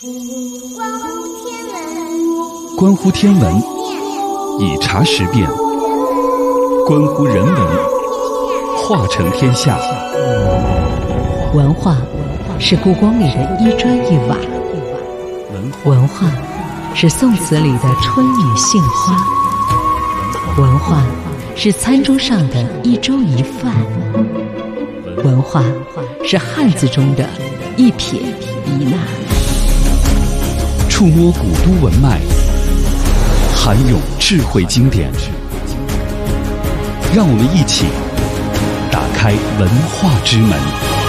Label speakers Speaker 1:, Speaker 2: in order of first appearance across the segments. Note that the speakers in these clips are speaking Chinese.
Speaker 1: 关乎天文，以茶识变；关乎人文，化成天下。
Speaker 2: 文化是故宫里的一砖一瓦，文化是宋词里的春雨杏花，文化是餐桌上的一粥一饭，文化是汉字中的一撇一捺。
Speaker 1: 触摸古都文脉，涵咏智慧经典，让我们一起打开文化之门。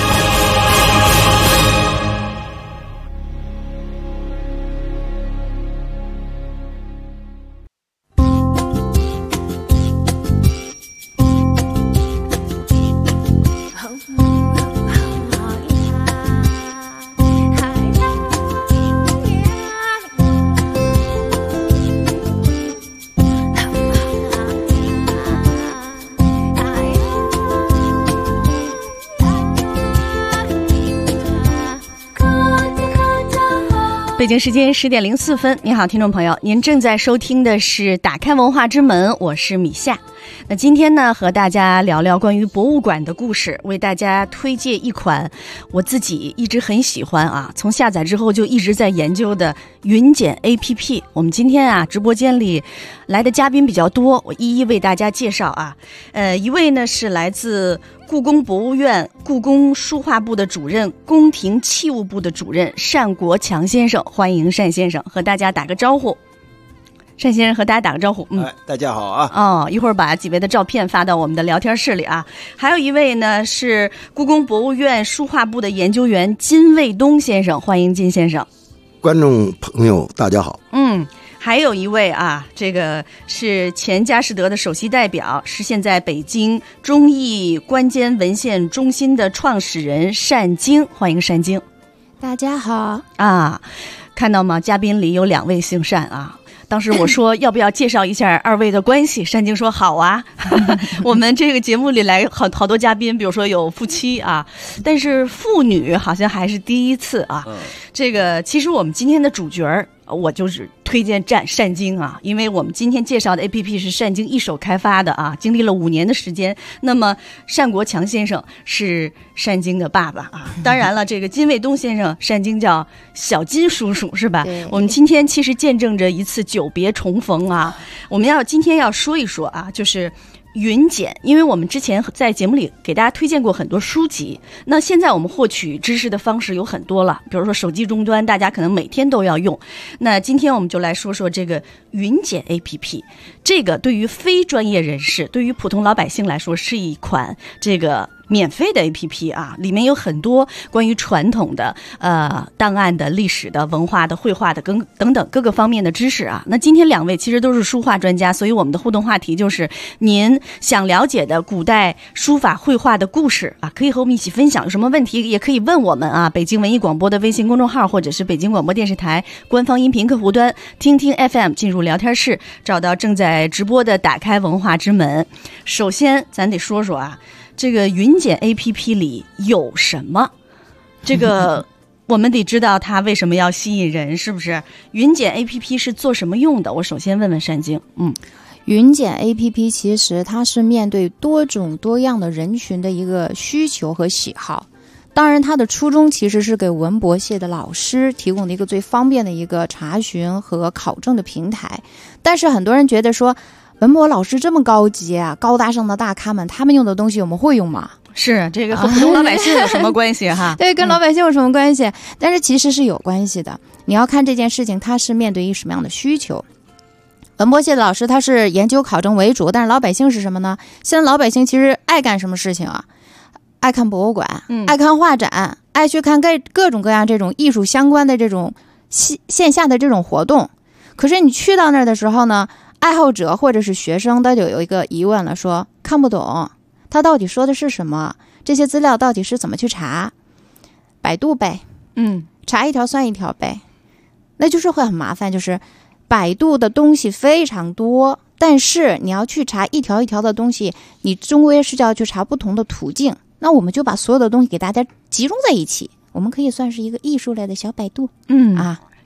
Speaker 3: 北京时间10点04分，你好，听众朋友，您正在收听的是打开文化之门，我是米夏。那今天呢，和大家聊聊关于博物馆的故事，为大家推荐一款我自己一直很喜欢啊，从下载之后就一直在研究的云简 APP。我们今天啊，直播间里来的嘉宾比较多，我一一为大家介绍啊。一位呢是来自故宫博物院故宫书画部的主任、宫廷器物部的主任单国强先生，欢迎单先生和大家打个招呼。单先生和大家打个招呼。
Speaker 4: 大家好啊。
Speaker 3: 一会儿把几位的照片发到我们的聊天室里啊。还有一位呢是故宫博物院书画部的研究员金卫东先生，欢迎金先生。
Speaker 4: 观众朋友大家好。
Speaker 3: 还有一位啊，这个是前佳士得的首席代表，是现在北京忠义关监文献中心的创始人单晶，欢迎单晶。
Speaker 5: 大家好
Speaker 3: 啊，看到吗？嘉宾里有2位姓单啊。当时我说要不要介绍一下二位的关系，单晶说好啊。我们这个节目里来好多嘉宾，比如说有夫妻啊，但是父女好像还是第一次啊。这个其实我们今天的主角我就是推荐单晶啊，因为我们今天介绍的 APP 是单晶一手开发的啊，经历了5年的时间。那么单国强先生是单晶的爸爸啊，当然了，这个金卫东先生单晶叫小金叔叔是吧？我们今天其实见证着一次久别重逢啊。我们今天要说一说啊，就是云简，因为我们之前在节目里给大家推荐过很多书籍，那现在我们获取知识的方式有很多了，比如说手机终端，大家可能每天都要用。那今天我们就来说说这个云简 APP， 这个对于非专业人士，对于普通老百姓来说，是一款这个免费的 APP 啊，里面有很多关于传统的档案的、历史的、文化的、绘画的等等各个方面的知识啊。那今天2位其实都是书画专家，所以我们的互动话题就是您想了解的古代书法绘画的故事啊，可以和我们一起分享，有什么问题也可以问我们啊。北京文艺广播的微信公众号，或者是北京广播电视台官方音频客户端听听 FM， 进入聊天室，找到正在直播的打开文化之门。首先咱得说说啊，这个云简 APP 里有什么？这个我们得知道它为什么要吸引人，是不是？云简 APP 是做什么用的？我首先问问单晶。
Speaker 5: 云简 APP 其实它是面对多种多样的人群的一个需求和喜好。当然它的初衷其实是给文博系的老师提供的一个最方便的一个查询和考证的平台。但是很多人觉得说，文博老师这么高级啊，高大上的大咖们，他们用的东西我们会用吗？
Speaker 3: 是，这个和普通老百姓有什么关系哈？
Speaker 5: 对，跟老百姓有什么关系？但是其实是有关系的。你要看这件事情它是面对一什么样的需求。文博系的老师他是研究考证为主，但是老百姓是什么呢？现在老百姓其实爱干什么事情啊？爱看博物馆，爱看画展，爱去看各种各样这种艺术相关的这种线下的这种活动。可是你去到那儿的时候呢，爱好者或者是学生他就有一个疑问了，说看不懂他到底说的是什么，这些资料到底是怎么去查？百度呗，查一条算一条呗。那就是会很麻烦，就是百度的东西非常多，但是你要去查一条一条的东西，你终归是要去查不同的途径。那我们就把所有的东西给大家集中在一起，我们可以算是一个艺术类的小百度。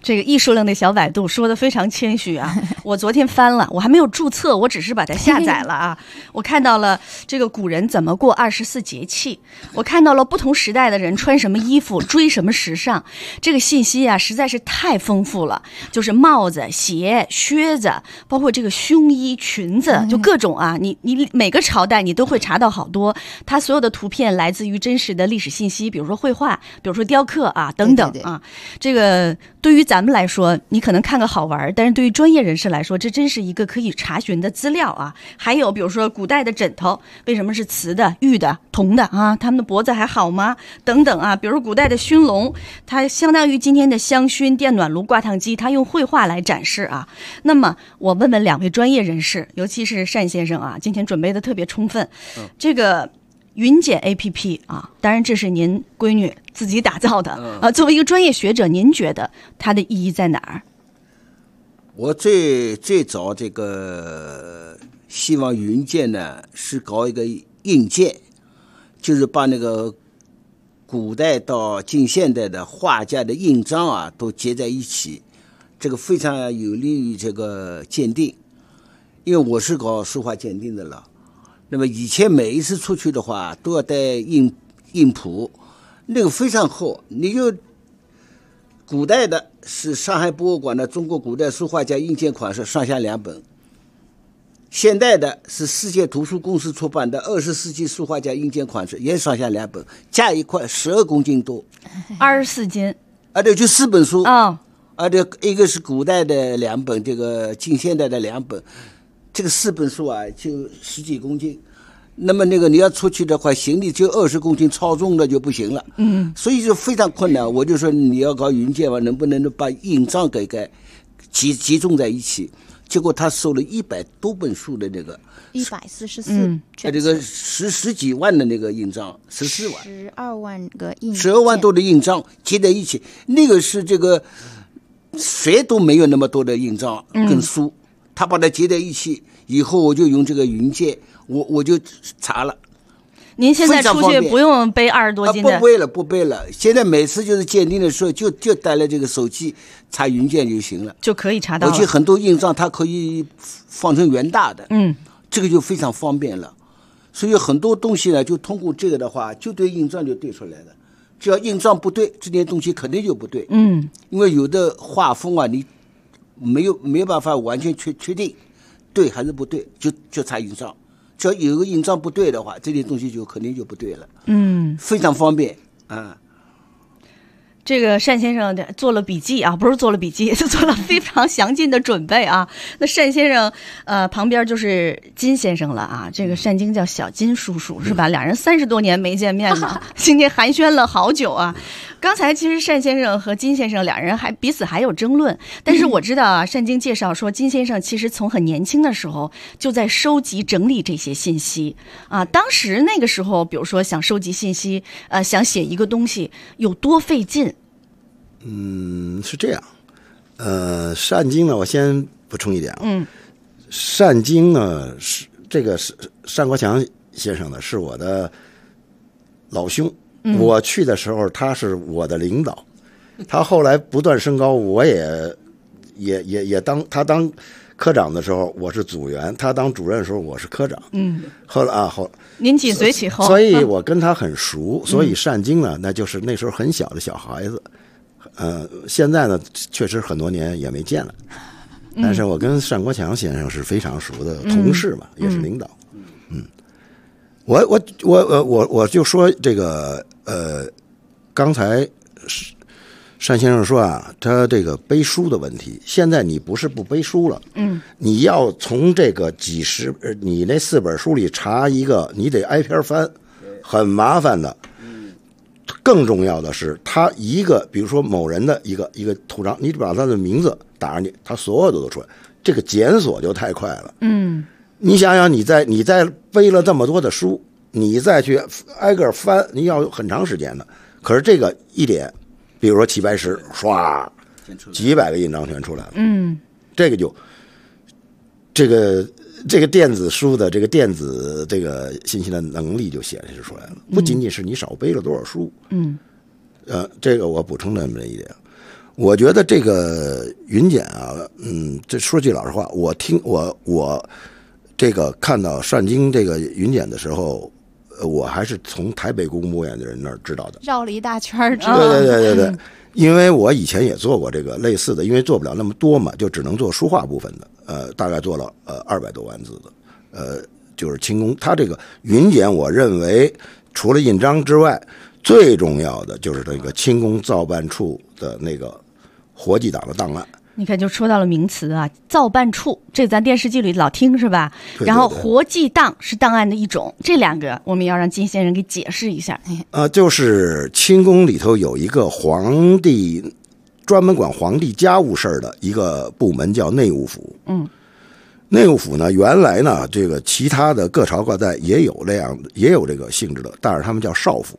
Speaker 3: 这个艺术类的小百度说的非常谦虚啊！我昨天翻了，我还没有注册，我只是把它下载了啊。我看到了这个古人怎么过24节气，我看到了不同时代的人穿什么衣服，追什么时尚。这个信息啊实在是太丰富了，就是帽子、鞋、靴子，包括这个胸衣、裙子，就各种啊，你每个朝代你都会查到好多。它所有的图片来自于真实的历史信息，比如说绘画，比如说雕刻啊等等啊。这个对于咱们来说，你可能看个好玩，但是对于专业人士来说，这真是一个可以查询的资料啊。还有比如说古代的枕头为什么是瓷的、玉的、铜的啊？他们的脖子还好吗？等等啊。比如古代的熏笼，它相当于今天的香薰、电暖炉、挂烫机，它用绘画来展示啊。那么我问问两位专业人士，尤其是单先生啊，今天准备的特别充分。这个云检 APP 啊，当然这是您闺女自己打造的啊。作为一个专业学者，您觉得它的意义在哪儿？
Speaker 4: 我最早这个希望云检呢是搞一个印鉴，就是把那个古代到近现代的画家的印章啊都结在一起，这个非常有利于这个鉴定。因为我是搞书画鉴定的了。那么以前每一次出去的话都要带印谱，那个非常厚。你就古代的是上海博物馆的中国古代书画家印鉴款式上下2本，现代的是世界图书公司出版的20世纪书画家印鉴款式也上下2本，加一块12公斤多
Speaker 3: ，24斤
Speaker 4: 啊，对，就4本书
Speaker 3: 啊，
Speaker 4: 这一个是古代的2本，这个近现代的2本，这个4本书啊就10几公斤。那么那个你要出去的话，行李就20公斤，超重的就不行了。所以就非常困难。我就说你要搞云鉴嘛，能不能把印章给集中在一起？结果他收了100多本书的那个
Speaker 5: 144，
Speaker 4: 这个十几万的那个印章，14万
Speaker 5: ，12万个印
Speaker 4: ，12万多的印章结在一起，那个是这个谁都没有那么多的印章跟书，他把它结在一起以后，我就用这个云鉴。我就查了。
Speaker 3: 您现在出去不用背20多斤的，
Speaker 4: 不背了。现在每次就是鉴定的时候，就带了这个手机查云鉴就行了，
Speaker 3: 就可以查到了。
Speaker 4: 而且很多印章它可以放成原大的，这个就非常方便了。所以很多东西呢，就通过这个的话，就对印章就对出来了。只要印章不对，这件东西肯定就不对。因为有的画风啊，你没有办法完全确定对还是不对，就查印章。只要有个印章不对的话，这件东西就肯定就不对了。非常方便啊。
Speaker 3: 这个单先生做了笔记啊，不是做了笔记，是做了非常详尽的准备啊。那单先生旁边就是金先生了啊，这个单京叫小金叔叔是吧？两人30多年没见面了，今天寒暄了好久啊。刚才其实单先生和金先生两人彼此还有争论，但是我知道啊，单京介绍说金先生其实从很年轻的时候就在收集整理这些信息啊。当时那个时候，比如说想收集信息，想写一个东西有多费劲？
Speaker 4: 是这样。单京呢，我先补充一点啊。单京呢是这个单国强先生呢是我的老兄。我去的时候他是我的领导，他后来不断升高，我也他当科长的时候我是组员，他当主任的时候我是科长。后来
Speaker 3: 您紧随其后，
Speaker 4: 所以我跟他很熟。所以单京呢，那就是那时候很小的小孩子。现在呢确实很多年也没见了，但是我跟单国强先生是非常熟的同事嘛，也是领导。我就说这个刚才单先生说啊，他这个背书的问题，现在你不是不背书了，你要从这个你那4本书里查一个，你得挨篇翻，很麻烦的。更重要的是，他一个比如说某人的一个图章，你把他的名字打上去，他所有的都出来，这个检索就太快了。你想想，你在背了这么多的书，你再去挨个翻，你要很长时间的。可是这个一点，比如说齐白石，唰，几百个印章全出来了。这个就这个电子书的这个电子这个信息的能力就显示出来了，不仅仅是你少背了多少书。这个我补充这么一点。
Speaker 6: 我觉得这个云检啊，这说句老实话，我这个看到单京这个云检的时候，我还是从台北故宫博物院的人那儿知道的，
Speaker 5: 绕了一大圈知道。
Speaker 6: 对，因为我以前也做过这个类似的，因为做不了那么多嘛，就只能做书画部分的，大概做了200多万字的，就是清宫。它这个云检，我认为除了印章之外，最重要的就是这个清宫造办处的那个活纪档的档案。
Speaker 3: 你看，就说到了名词啊，造办处，这咱电视剧里老听是吧？
Speaker 6: 对，
Speaker 3: 然后活纪档是档案的一种，这两个我们要让金先生给解释一下。
Speaker 6: 就是清宫里头有一个皇帝专门管皇帝家务事儿的一个部门，叫内务府。内务府呢，原来呢，这个其他的各朝各代也有这个性质的，但是他们叫少府，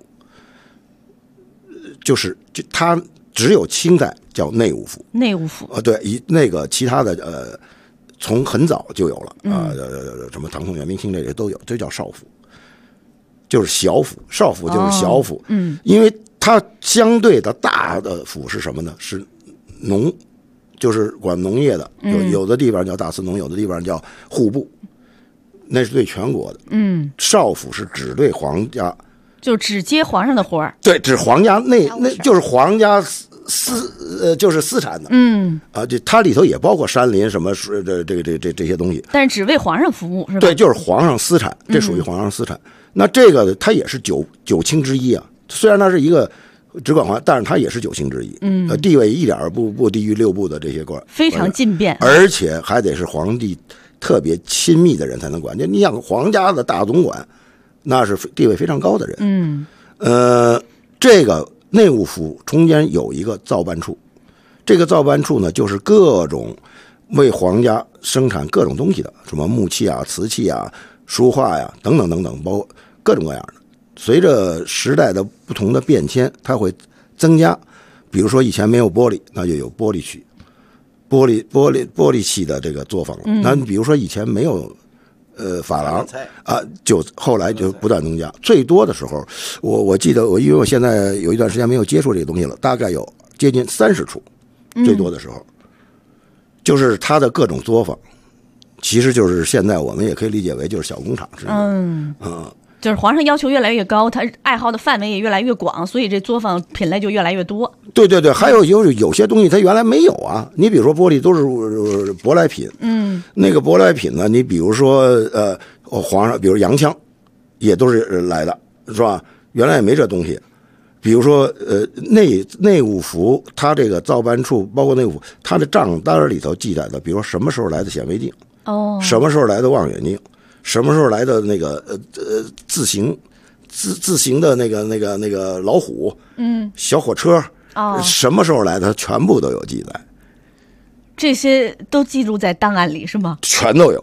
Speaker 6: 他只有清代叫内务府。内务府对，那个其他的从很早就有了什么唐宋元明清这些都有，这叫少府，就是小府。少府就是小府，因为它相对的大的府是什么呢？是农，就是管农业的，有的地方叫大司农，有的地方叫户部，那是对全国的。少府是只对皇家，就只接皇上的活儿。对，指皇家那就是皇家就是私产的。这它里头也包括山林什么这些东西，但是只为皇上服务是吧？对，就是皇上私产，这属于皇上私产。那这个它也是九卿之一啊，虽然它是一个只管皇，但是它也是9卿之一。地位一点不低于6部的这些官，非常近便，而且还得是皇帝特别亲密的人才能管。你想皇家的大总管，那是地位非常高的人。这个内务府中间有一个造办处，这个造办处呢，就是各种为皇家生产各种东西的，什么木器啊、瓷器啊、书画呀等等等等，包括各种各样的。随着时代的不同的变迁，它会增加。比如说以前没有玻璃，那就有玻璃器，玻璃器的这个作坊。那比如说以前没有珐琅啊，就后来就不断增加。最多的时候，我记得因为我现在有一段时间没有接触这个东西了，大概有接近30处，最多的时候，就是它的各种作坊，其实就是现在我们也可以理解为就是小工厂似的。就是皇上要求越来越高，他爱好的范围也越来越广，所以这作坊品类就越来越多。对，还有就是有些东西它原来没有啊。你比如说玻璃都是舶来品，那个舶来品呢，你比如说皇上，比如洋枪，也都是来的，是吧？原来也没这东西。比如说内务府，它这个造办处包括内务府，它的账单里头记载的，比如说什么时候来的显微镜，什么时候来的望远镜。什么时候来的那个自行的那个老虎，小火车，什么时候来的，全部都有记载。这些都记录在档案里是吗？全都有。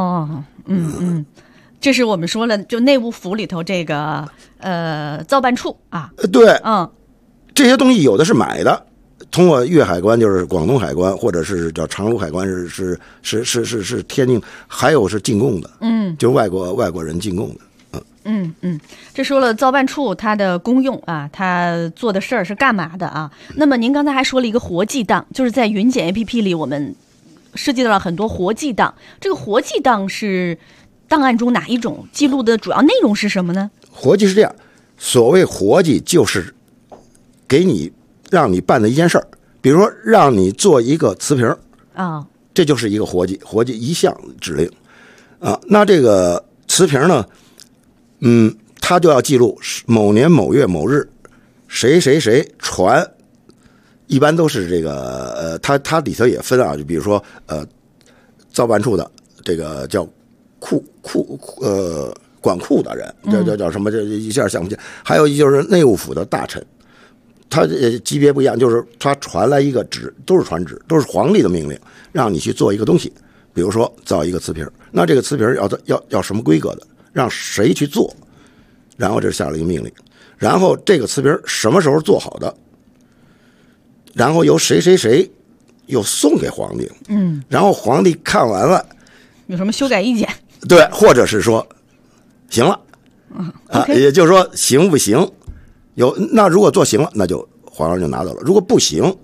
Speaker 6: 这是我们说了，就内务府里头这个造办处啊。对，这些东西有的是买的。通过粤海关，就是广东海关，或者是叫长芦海关，是天津，还有是进贡的，就是外国人进贡的。这说了造办处它的功用啊，它做的事儿是干嘛的啊？那么您刚才还说了一个活纪档，就是在云检 APP 里，我们涉及到了很多活纪档。这个活纪档是档案中哪一种？记录的主要内容是什么呢？活纪是这样，所谓活纪就是让你办的一件事儿，比如说让你做一个瓷瓶这就是一个活纪一项指令那这个瓷瓶呢，它就要记录某年某月某日谁传，一般都是这个它里头也分啊，就比如说造办处的这个叫管库的人，叫什么？这一下想不起来。还有就是内务府的大臣。他级别不一样，就是他传来一个旨，都是传旨，都是皇帝的命令，让你去做一个东西，比如说造一个瓷瓶，那这个瓷瓶要什么规格的，让谁去做，然后这下了一个命令，然后这个瓷瓶什么时候做好的，然后由谁又送给皇帝，然后皇帝看完了，有什么修改意见？对，或者是说行了，也就是说行不行？那如果做行了，那就皇上就拿走了；如果不行，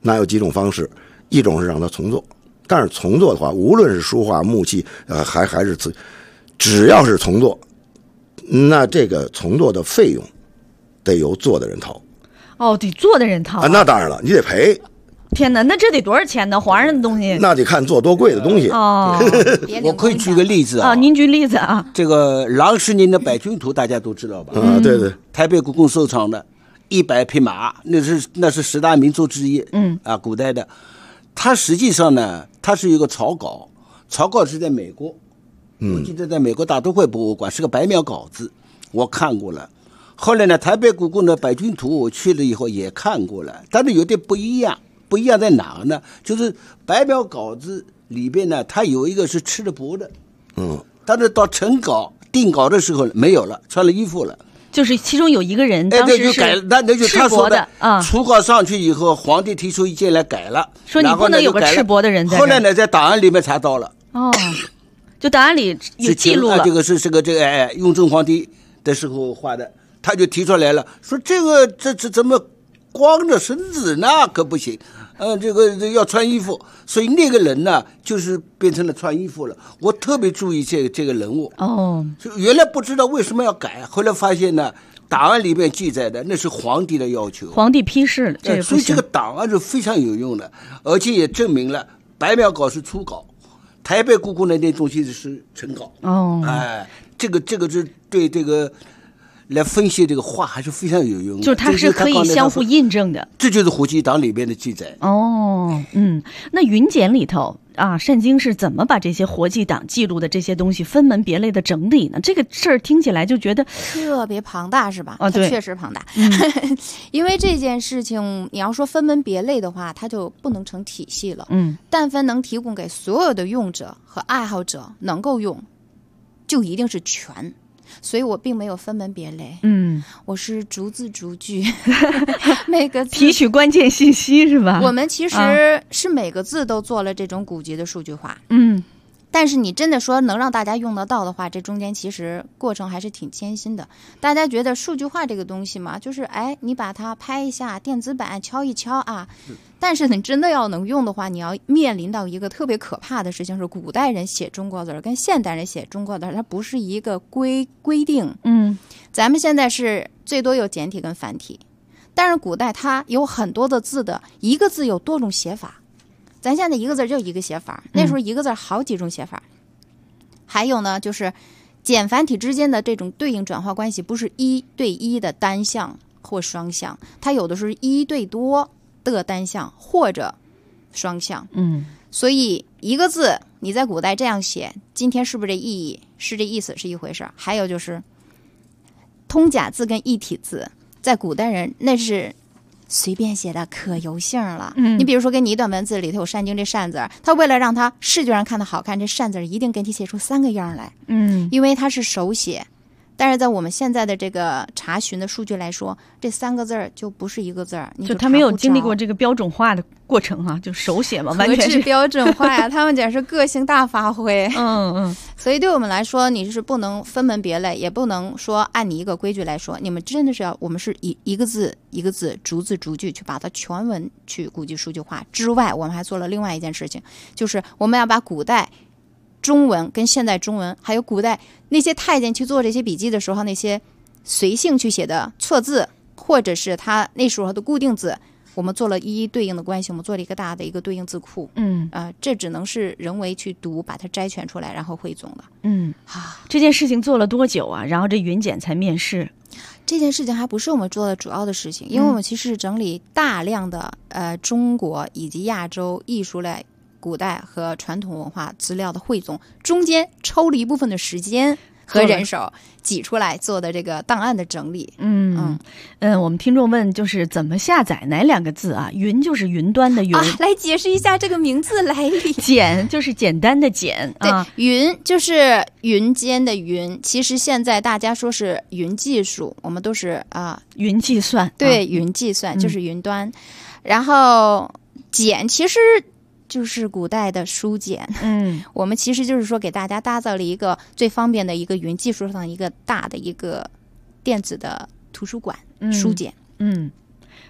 Speaker 6: 那有几种方式，一种是让它重做，但是重做的话，无论是书画、木器，还是只要是重做，那这个重做的费用得由做的人掏。
Speaker 3: 哦，得做的人掏
Speaker 6: 啊，那当然了，你得赔。
Speaker 3: 天哪，那这得多少钱呢？皇上的东西，
Speaker 6: 那得看做多贵的东西。
Speaker 3: 哦，
Speaker 4: 我可以举个例子啊，
Speaker 3: 您举例子啊。
Speaker 4: 这个郎世宁的百军图大家都知道吧？
Speaker 6: 对对，
Speaker 4: 台北故宫收藏的100匹马，那是10大名作之一。古代的，它实际上呢，它是一个草稿，草稿是在美国，我记得在美国大都会博物馆是个白描稿子，我看过了。后来呢，台北故宫的百军图我去了以后也看过了，但是有点不一样。不一样在哪呢？就是白描稿子里边呢，它有一个是赤着脖的，但是到成稿定稿的时候没有了，穿了衣服了。
Speaker 3: 就是其中有一个人当时是赤膊的啊，
Speaker 4: 初稿上去以后，皇帝提出意见来改了，
Speaker 3: 说你不能有个赤膊的人在这。
Speaker 4: 后来呢，在档案里面查到了，
Speaker 3: 就档案里也记录了，
Speaker 4: 这个是雍正皇帝的时候画的，他就提出来了，说这怎么光着身子那可不行，这个要穿衣服，所以那个人呢，就是变成了穿衣服了。我特别注意这个人物就原来不知道为什么要改，后来发现呢，档案里面记载的那是皇帝的要求，
Speaker 3: 皇帝批示了，
Speaker 4: 所以这个档案是非常有用的，而且也证明了白描稿是初稿，台北故宫的那东西是成稿。这个是对这个。来分析这个画还是非常有用的，
Speaker 3: 就是它是可以相互印证的，
Speaker 4: 这就是胡姬档里边的记载。
Speaker 3: 那云简里头啊，单经是怎么把这些活记档记录的这些东西分门别类的整理呢？这个事儿听起来就觉得
Speaker 5: 特别庞大，是吧？
Speaker 3: 对，
Speaker 5: 确实庞大。因为这件事情，你要说分门别类的话，它就不能成体系了。但凡能提供给所有的用者和爱好者能够用，就一定是全。所以我并没有分门别类，我是逐字逐句，每个字
Speaker 3: 提取关键信息是吧？
Speaker 5: 我们其实是每个字都做了这种古籍的数据化，但是你真的说能让大家用得到的话，这中间其实过程还是挺艰辛的。大家觉得数据化这个东西嘛，就是你把它拍一下，电子版敲一敲啊。但是你真的要能用的话，你要面临到一个特别可怕的事情，是古代人写中国字跟现代人写中国字，它不是一个规定。咱们现在是最多有简体跟繁体，但是古代它有很多的字的一个字有多种写法。咱现在一个字就一个写法，那时候一个字好几种写法。还有呢，就是简繁体之间的这种对应转化关系，不是1对1的单向或双向，它有的是1对多的单向或者双向。所以一个字你在古代这样写，今天是不是这意义是这意思是一回事。还有就是通假字跟异体字，在古代人那是随便写的可油性了。你比如说给你一段文字里头有单经这单字，他为了让它视觉上看得好看，这单字一定给你写出3个样来。因为它是手写，但是在我们现在的这个查询的数据来说，这3个字就不是一个字，
Speaker 3: 就他没有经历过这个标准化的过程啊，就手写嘛，完全是
Speaker 5: 标准化呀。他们讲是个性大发挥。所以对我们来说，你是不能分门别类，也不能说按你一个规矩来说，你们真的是我们是一个字一个字逐字逐句去把它全文去古籍数据化之外，我们还做了另外一件事情，就是我们要把古代中文跟现代中文，还有古代那些太监去做这些笔记的时候，那些随性去写的错字，或者是他那时候的固定字，我们做了一一对应的关系，我们做了一个大的一个对应字库。这只能是人为去读，把它摘选出来，然后汇总了。
Speaker 3: 这件事情做了多久啊？然后这云简才面世。
Speaker 5: 这件事情还不是我们做的主要的事情，因为我们其实整理大量的中国以及亚洲艺术类古代和传统文化资料的汇总，中间抽了一部分的时间和人手挤出来做的这个档案的整理。
Speaker 3: 我们听众问就是怎么下载哪2个字啊？云就是云端的云，
Speaker 5: 来解释一下这个名字来历。
Speaker 3: 简就是简单的简，
Speaker 5: 对，云就是云间的云。其实现在大家说是云技术，我们都是
Speaker 3: 云计算。
Speaker 5: 对，云计算就是云端。然后简其实就是古代的书简。我们其实就是说给大家打造了一个最方便的一个云技术上一个大的一个电子的图书馆书简。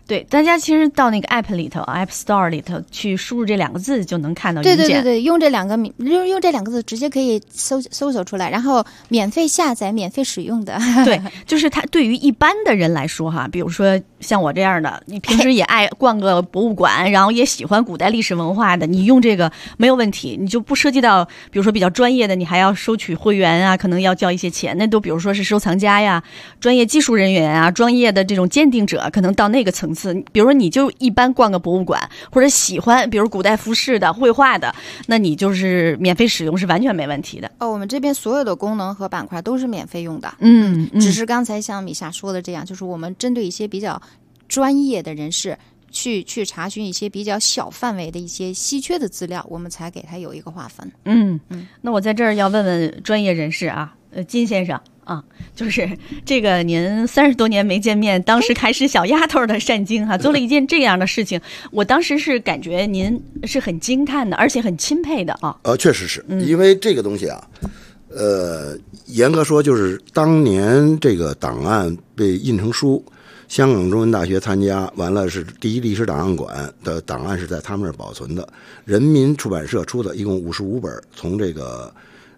Speaker 3: 对，大家其实到那个 App 里头 ，App Store 里头去输入这2个字就能看到云
Speaker 5: 简。对，用这2个字直接可以搜索出来，然后免费下载、免费使用的。
Speaker 3: 对，就是它对于一般的人来说哈，比如说像我这样的，你平时也爱逛个博物馆，然后也喜欢古代历史文化的，你用这个没有问题，你就不涉及到比如说比较专业的，你还要收取会员啊，可能要交一些钱，那都比如说是收藏家呀、专业技术人员啊、专业的这种鉴定者，可能到那个层次。比如说你就一般逛个博物馆，或者喜欢比如古代服饰的、绘画的，那你就是免费使用是完全没问题的。
Speaker 5: 我们这边所有的功能和板块都是免费用的。只是刚才像米夏说的这样，就是我们针对一些比较专业的人士去查询一些比较小范围的一些稀缺的资料，我们才给它有一个划分。
Speaker 3: 那我在这儿要问问专业人士啊，金先生啊，就是这个您30多年没见面，当时开始小丫头的单晶做了一件这样的事情，我当时是感觉您是很惊叹的，而且很钦佩的啊。
Speaker 6: 确实是，因为这个东西啊，严格说就是当年这个档案被印成书，香港中文大学参加完了，是第一历史档案馆的档案是在他们那儿保存的，人民出版社出的，一共55本，从这个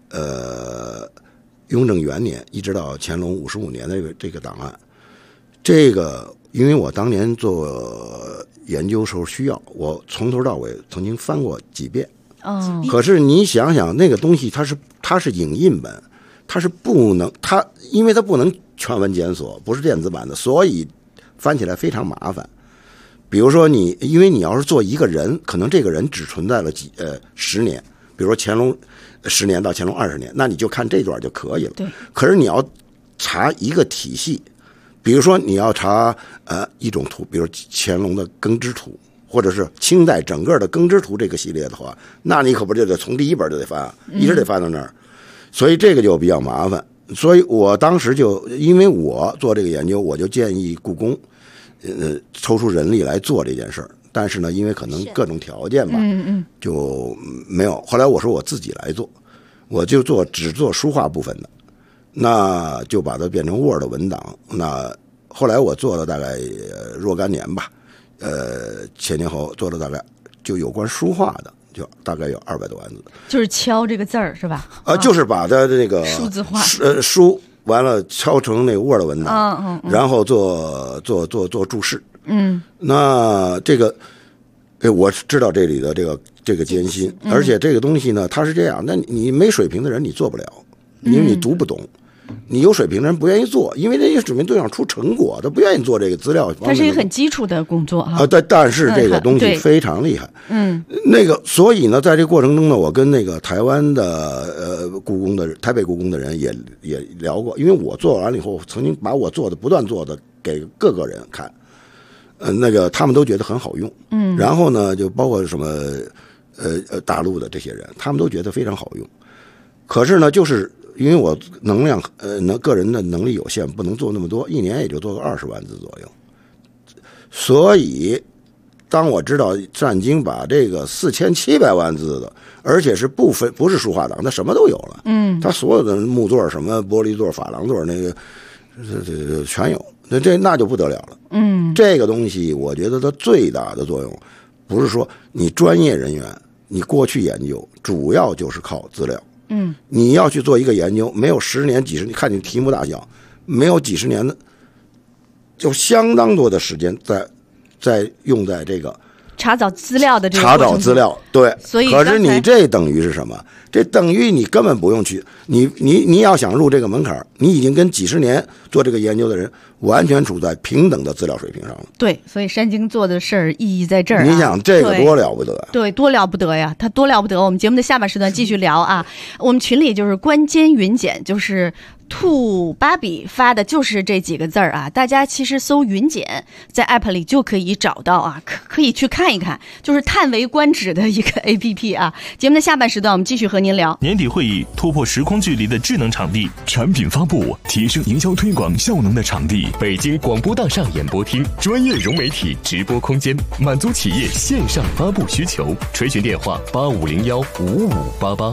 Speaker 6: 雍正元年一直到乾隆55年的这个档案。这个因为我当年做研究时候需要，我从头到尾曾经翻过几遍。可是你想想那个东西它是影印本，它是不能，因为它不能全文检索，不是电子版的，所以翻起来非常麻烦。比如说因为你要是做一个人，可能这个人只存在了10年，比如说乾隆10年到乾隆20年，那你就看这段就可以了。
Speaker 3: 对。
Speaker 6: 可是你要查一个体系，比如说你要查一种图，比如乾隆的耕织图，或者是清代整个的耕织图这个系列的话，那你可不就得从第一本就得翻，一直得翻到那儿，所以这个就比较麻烦。所以我当时就因为我做这个研究，我就建议故宫抽出人力来做这件事儿。但是呢，因为可能各种条件吧，就没有。后来我说我自己来做，我就只做书画部分的，那就把它变成 Word 文档。那后来我做了大概若干年吧，前年后做了大概就有关书画的，就大概有200多万字，
Speaker 3: 就是敲这个字儿是吧？
Speaker 6: 就是把它这个
Speaker 3: 数字化，
Speaker 6: 书完了敲成那个 Word 文档，然后做注释。那这个，我知道这里的这个艰辛，而且这个东西呢，它是这样，那你没水平的人你做不了，因为你读不懂。你有水平的人不愿意做，因为这些水平都想出成果，他不愿意做这个资料。
Speaker 3: 它是一个很基础的工作啊。
Speaker 6: 但是这个东西非常厉害。所以呢，在这个过程中呢，我跟那个台湾的故宫的台北故宫的人也聊过，因为我做完了以后，曾经把我做的不断做的给各个人看，他们都觉得很好用。然后呢，就包括什么大陆的这些人，他们都觉得非常好用。可是呢，就是因为我能量个人的能力有限，不能做那么多，一年也就做个20万字左右。所以当我知道单晶把这个4700万字的，而且是不是书画档，它什么都有了。它所有的木座、什么玻璃座、珐琅座，那个全有。那就不得了了。这个东西我觉得它最大的作用，不是说你专业人员，你过去研究主要就是靠资料。你要去做一个研究，没有10年、几十年，看你题目大小，没有几十年的，就相当多的时间在用在这个
Speaker 3: 查找资料的这个
Speaker 6: 查找资料。对，
Speaker 3: 所以
Speaker 6: 可是你这等于是什么？这等于你根本不用去，你要想入这个门槛，你已经跟几十年做这个研究的人完全处在平等的资料水平上了。
Speaker 3: 对，所以单晶做的事儿意义在这儿。
Speaker 6: 你想这个多了不得呀！
Speaker 3: 对，多了不得呀，他多了不得。我们节目的下半时段继续聊啊。我们群里就是关监云简，就是兔芭比发的就是这几个字儿啊，大家其实搜云简在 App 里就可以找到啊，可以去看一看，就是叹为观止的一个 APP 啊。节目的下半时段我们继续和您聊
Speaker 1: 年底会议，突破时空距离的智能场地，产品发布提升营销推广效能的场地，
Speaker 7: 北京广播大厦演播厅，专业融媒体直播空间，满足企业线上发布需求，垂询电话85015588。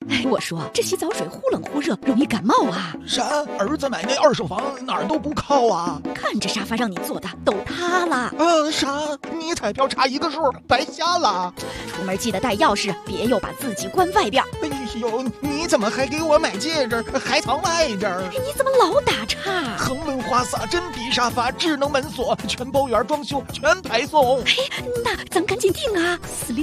Speaker 8: 哎，我说这洗澡水忽冷忽热，容易感冒啊。
Speaker 9: 啥？儿子买那二手房哪儿都不靠啊？看
Speaker 8: 这沙发让你坐的都塌了。
Speaker 9: 啥？你彩票差一个数，白瞎了。
Speaker 8: 出门记得带钥匙，别又把自己关外边。
Speaker 9: 哎呦，你怎么还给我买戒指，还藏外边？
Speaker 8: 你怎么老打岔？
Speaker 9: 恒温花洒、真皮沙发、智能门锁、全包圆装修，全排送。
Speaker 8: 哎，那咱赶紧订啊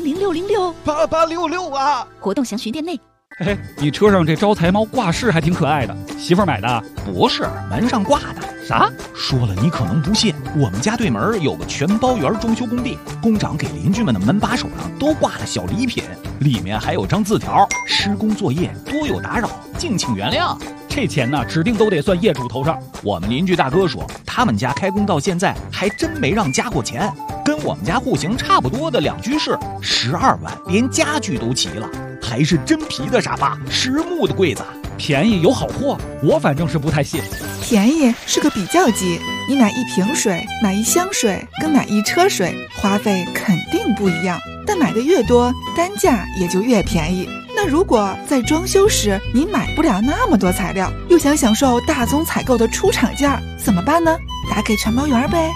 Speaker 8: ！400-666-8866
Speaker 9: 啊！
Speaker 8: 活动详询店内。
Speaker 1: 哎，你车上这招财猫挂饰还挺可爱的，媳妇儿买的？
Speaker 9: 不是，门上挂的。
Speaker 1: 啥？
Speaker 9: 说了你可能不信，我们家对门有个全包圆装修工地，工长给邻居们的门把手上都挂了小礼品，里面还有张字条：施工作业多有打扰，敬请原谅。
Speaker 1: 这钱呢，指定都得算业主头上。
Speaker 9: 我们邻居大哥说，他们家开工到现在还真没让加过钱，跟我们家户型差不多的2居室，12万，连家具都齐了，还是真皮的沙发，实木的柜子，
Speaker 1: 便宜有好货，我反正是不太信。
Speaker 10: 便宜是个比较级，你买一瓶水、买一箱水跟买一车水，花费肯定不一样，但买的越多，单价也就越便宜。那如果在装修时你买不了那么多材料，又想享受大宗采购的出厂价，怎么办呢？打给全包圆呗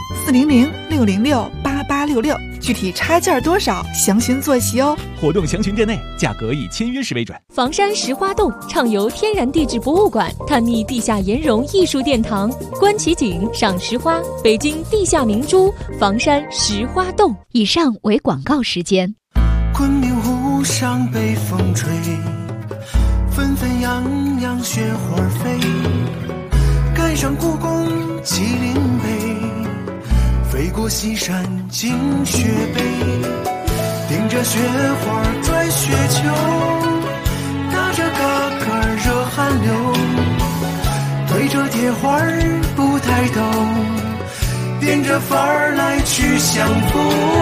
Speaker 10: ，400-606-8866，具体差价多少，详询坐席哦。
Speaker 9: 活动详询店内，价格以签约时为准。
Speaker 11: 房山石花洞畅游天然地质博物馆，探秘地下岩溶艺术殿堂，观奇景，赏石花，北京地下明珠，房山石花洞。
Speaker 2: 以上为广告时间。
Speaker 12: 昆明湖上北风吹，纷纷扬扬雪花飞，赶上故宫麒麟碑，飞过西山进雪北，顶着雪花拽雪球，打着嘎嘎热汗流，对着铁花不抬头，点着范儿来去相逢。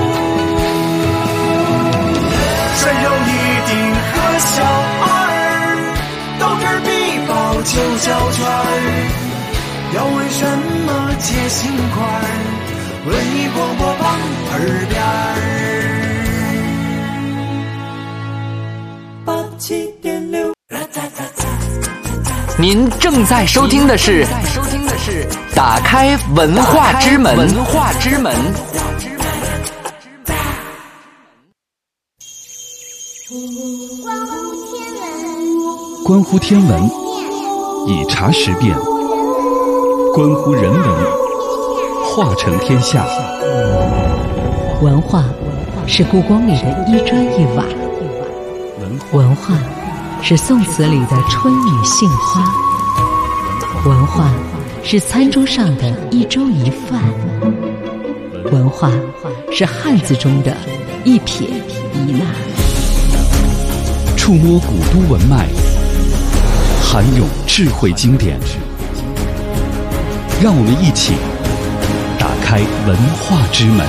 Speaker 12: 山有一定和小二，斗智必报9角圈，要为什么结心块？文艺广播旁耳边87.6。
Speaker 13: 您正在收听的是打开文化之门。
Speaker 1: 关乎天文，以茶识辨；关乎人文，化成天下。
Speaker 2: 文化是故宫里的一砖一瓦，文化是宋词里的春雨杏花，文化是餐桌上的一粥一饭，文化是汉字中的一撇一捺。
Speaker 1: 触摸古都文脉，涵咏智慧经典，让我们一起打开文化之门。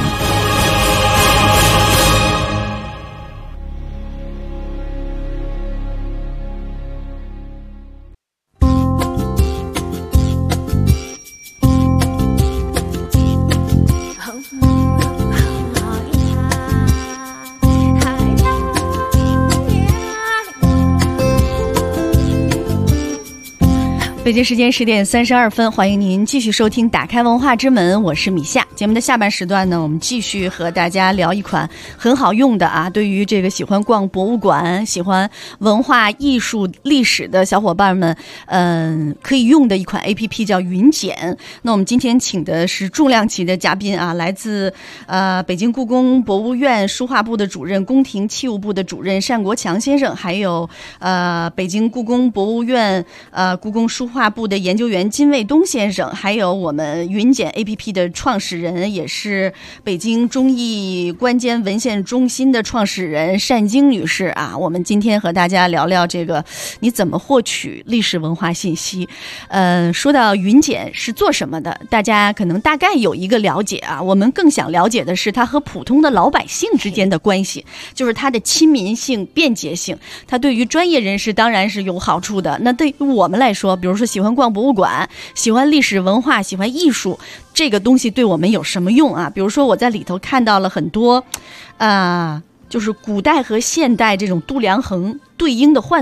Speaker 3: 北京时间10点32分，欢迎您继续收听打开文化之门，我是米夏。节目的下半时段呢，我们继续和大家聊一款很好用的啊，对于这个喜欢逛博物馆、喜欢文化艺术历史的小伙伴们，可以用的一款 APP 叫云简。那我们今天请的是重量级的嘉宾啊，来自北京故宫博物院书画部的主任、宫廷器物部的主任单国强先生，还有北京故宫博物院故宫书画部的研究员金卫东先生，还有我们云简 APP 的创始人，也是北京中译关监文献中心的创始人单晶女士啊。我们今天和大家聊聊这个你怎么获取历史文化信息。说到云简是做什么的，大家可能大概有一个了解啊。我们更想了解的是它和普通的老百姓之间的关系，就是它的亲民性、便捷性。它对于专业人士当然是有好处的，那对于我们来说，比如说喜欢逛博物馆、喜欢历史文化、喜欢艺术，这个东西对我们有什么用啊？比如说我在里头看到了很多就是古代和现代这种度量衡对应的换算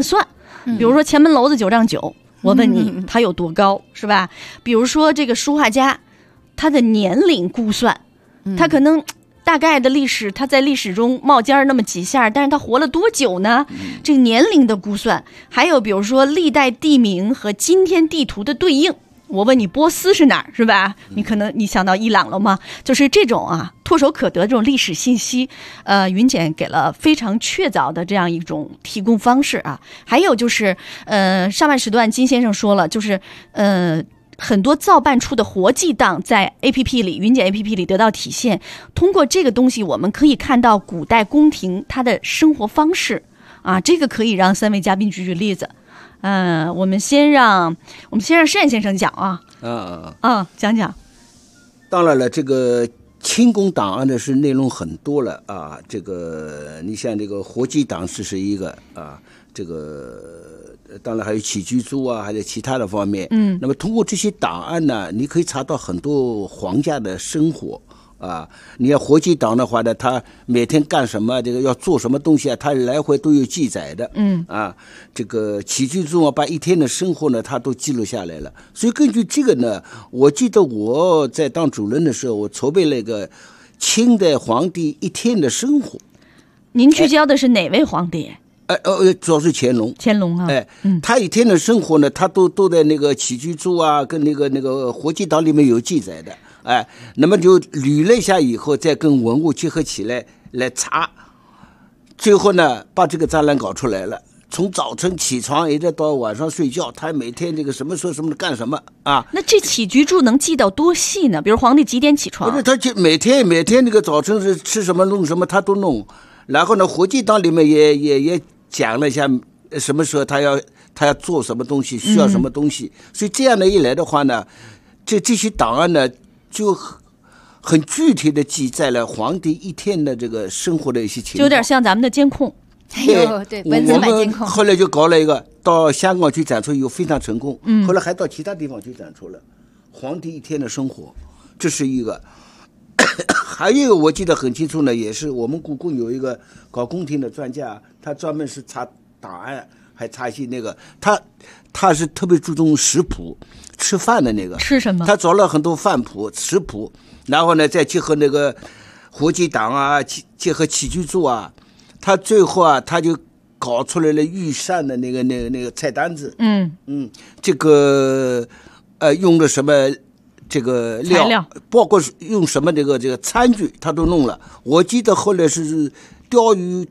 Speaker 3: 比如说前门楼子9丈9，我问你它有多高，是吧？比如说这个书画家，他的年龄估算，他可能大概的历史，他在历史中冒尖那么几下，但是他活了多久呢？这个年龄的估算，还有比如说历代地名和今天地图的对应。我问你波斯是哪儿，是吧？你可能你想到伊朗了吗？就是这种唾手可得这种历史信息，云简给了非常确凿的这样一种提供方式啊。还有就是上半时段金先生说了，就是很多造办出的活记档在 APP 里，云简 APP 里得到体现。通过这个东西，我们可以看到古代宫廷它的生活方式啊，这个可以让3位嘉宾举举例子。我们先让单先生讲讲讲。
Speaker 4: 当然了，这个清宫档案的是内容很多了啊。这个你像这个活记档是一个啊，这个当然还有起居注啊，还有其他的方面。那么通过这些档案呢，你可以查到很多皇家的生活。你要活记档的话呢，他每天干什么，这个要做什么东西啊，他来回都有记载的。这个起居注把一天的生活呢，他都记录下来了。所以根据这个呢，我记得我在当主任的时候，我筹备了一个清代皇帝一天的生活。
Speaker 3: 您聚焦的是哪位皇帝？
Speaker 4: 主要是乾隆。
Speaker 3: 乾隆啊，
Speaker 4: 他一天的生活呢，他都在那个起居注啊，跟那个活记档里面有记载的。那么就捋了一下以后，再跟文物结合起来查，最后呢，把这个展览搞出来了。从早晨起床一直到晚上睡觉，他每天这个什么时候什么干什么啊？
Speaker 3: 那这起居注能记到多细呢？比如皇帝几点起床？
Speaker 4: 不是，他就每天那个早晨是吃什么弄什么，他都弄。然后呢，活记档里面也讲了一下什么时候他要做什么东西，需要什么东西。所以这样的一来的话呢，这些档案呢，就很具体的记载了皇帝一天的这个生活的一些情况，
Speaker 3: 就有点像咱们的监控。
Speaker 5: 对，文字版监控。
Speaker 4: 后来就搞了一个到香港去展出，又非常成功。后来还到其他地方去展出了皇帝一天的生活，这是一个。还有一个我记得很清楚呢，也是我们故宫有一个搞宫廷的专家，他专门是查档案，还查一些那个他是特别注重食谱，吃饭的那个
Speaker 3: 吃什么，
Speaker 4: 他找了很多饭谱食谱，然后呢再结合那个活记档啊，结合起居注啊，他最后他就搞出来了御膳的那个菜单子。这个用的什么这个料，包括用什么这个餐具，他都弄了。我记得后来是钓鱼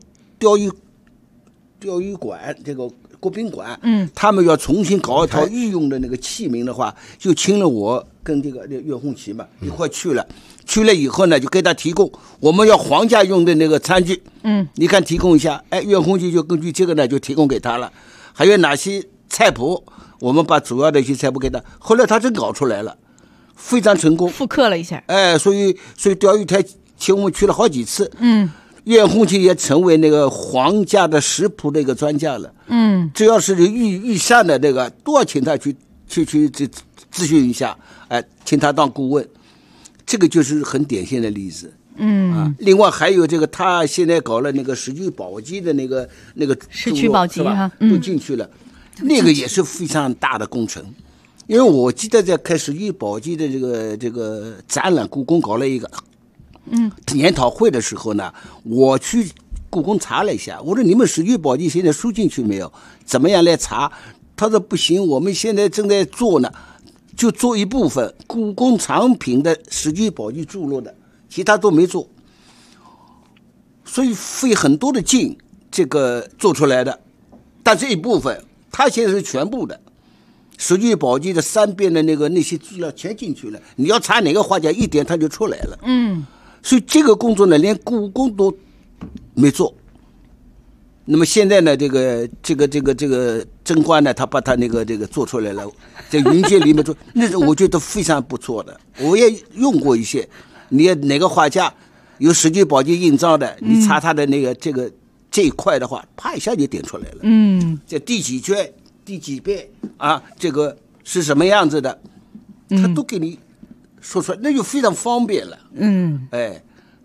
Speaker 4: 馆，这个国宾馆，他们要重新搞一套御用的那个器皿的话，就请了我跟这个岳洪奇嘛一块去了以后呢，就给他提供我们要皇家用的那个餐具。你看提供一下，岳洪奇就根据这个呢就提供给他了。还有哪些菜谱，我们把主要的一些菜谱给他，后来他真搞出来了。非常成功，
Speaker 3: 复刻了一下。
Speaker 4: 所以钓鱼台请我们去了好几次。岳洪奇也成为那个皇家的食谱的一个专家了。只要是御膳的那个，都要请他去咨询一下，请他当顾问。这个就是很典型的例子。另外还有这个，他现在搞了那个石渠宝鸡的那个
Speaker 3: 石渠宝鸡哈，
Speaker 4: 都进去了，那个也是非常大的工程。因为我记得在开石渠宝鸡的这个展览，故宫搞了一个研讨会的时候呢，我去故宫查了一下，我说你们石渠宝鸡现在输进去没有？怎么样来查？他说不行，我们现在正在做呢，就做一部分故宫藏品的石渠宝鸡注录的，其他都没做，所以费很多的劲这个做出来的，但这一部分他现在是全部的。石渠宝鸡的3遍的那些资料全进去了，你要查哪个画家一点他就出来了。所以这个工作呢，连故宫都没做。那么现在呢，这个贞观呢，他把他这个做出来了，在云界里面做，那是我觉得非常不错的。我也用过一些，你哪个画家有石渠宝鸡印章的，你查他的这一块的话，啪一下就点出来了。这第几卷。第几遍啊？这个是什么样子的？他都给你说出来，那就非常方便了。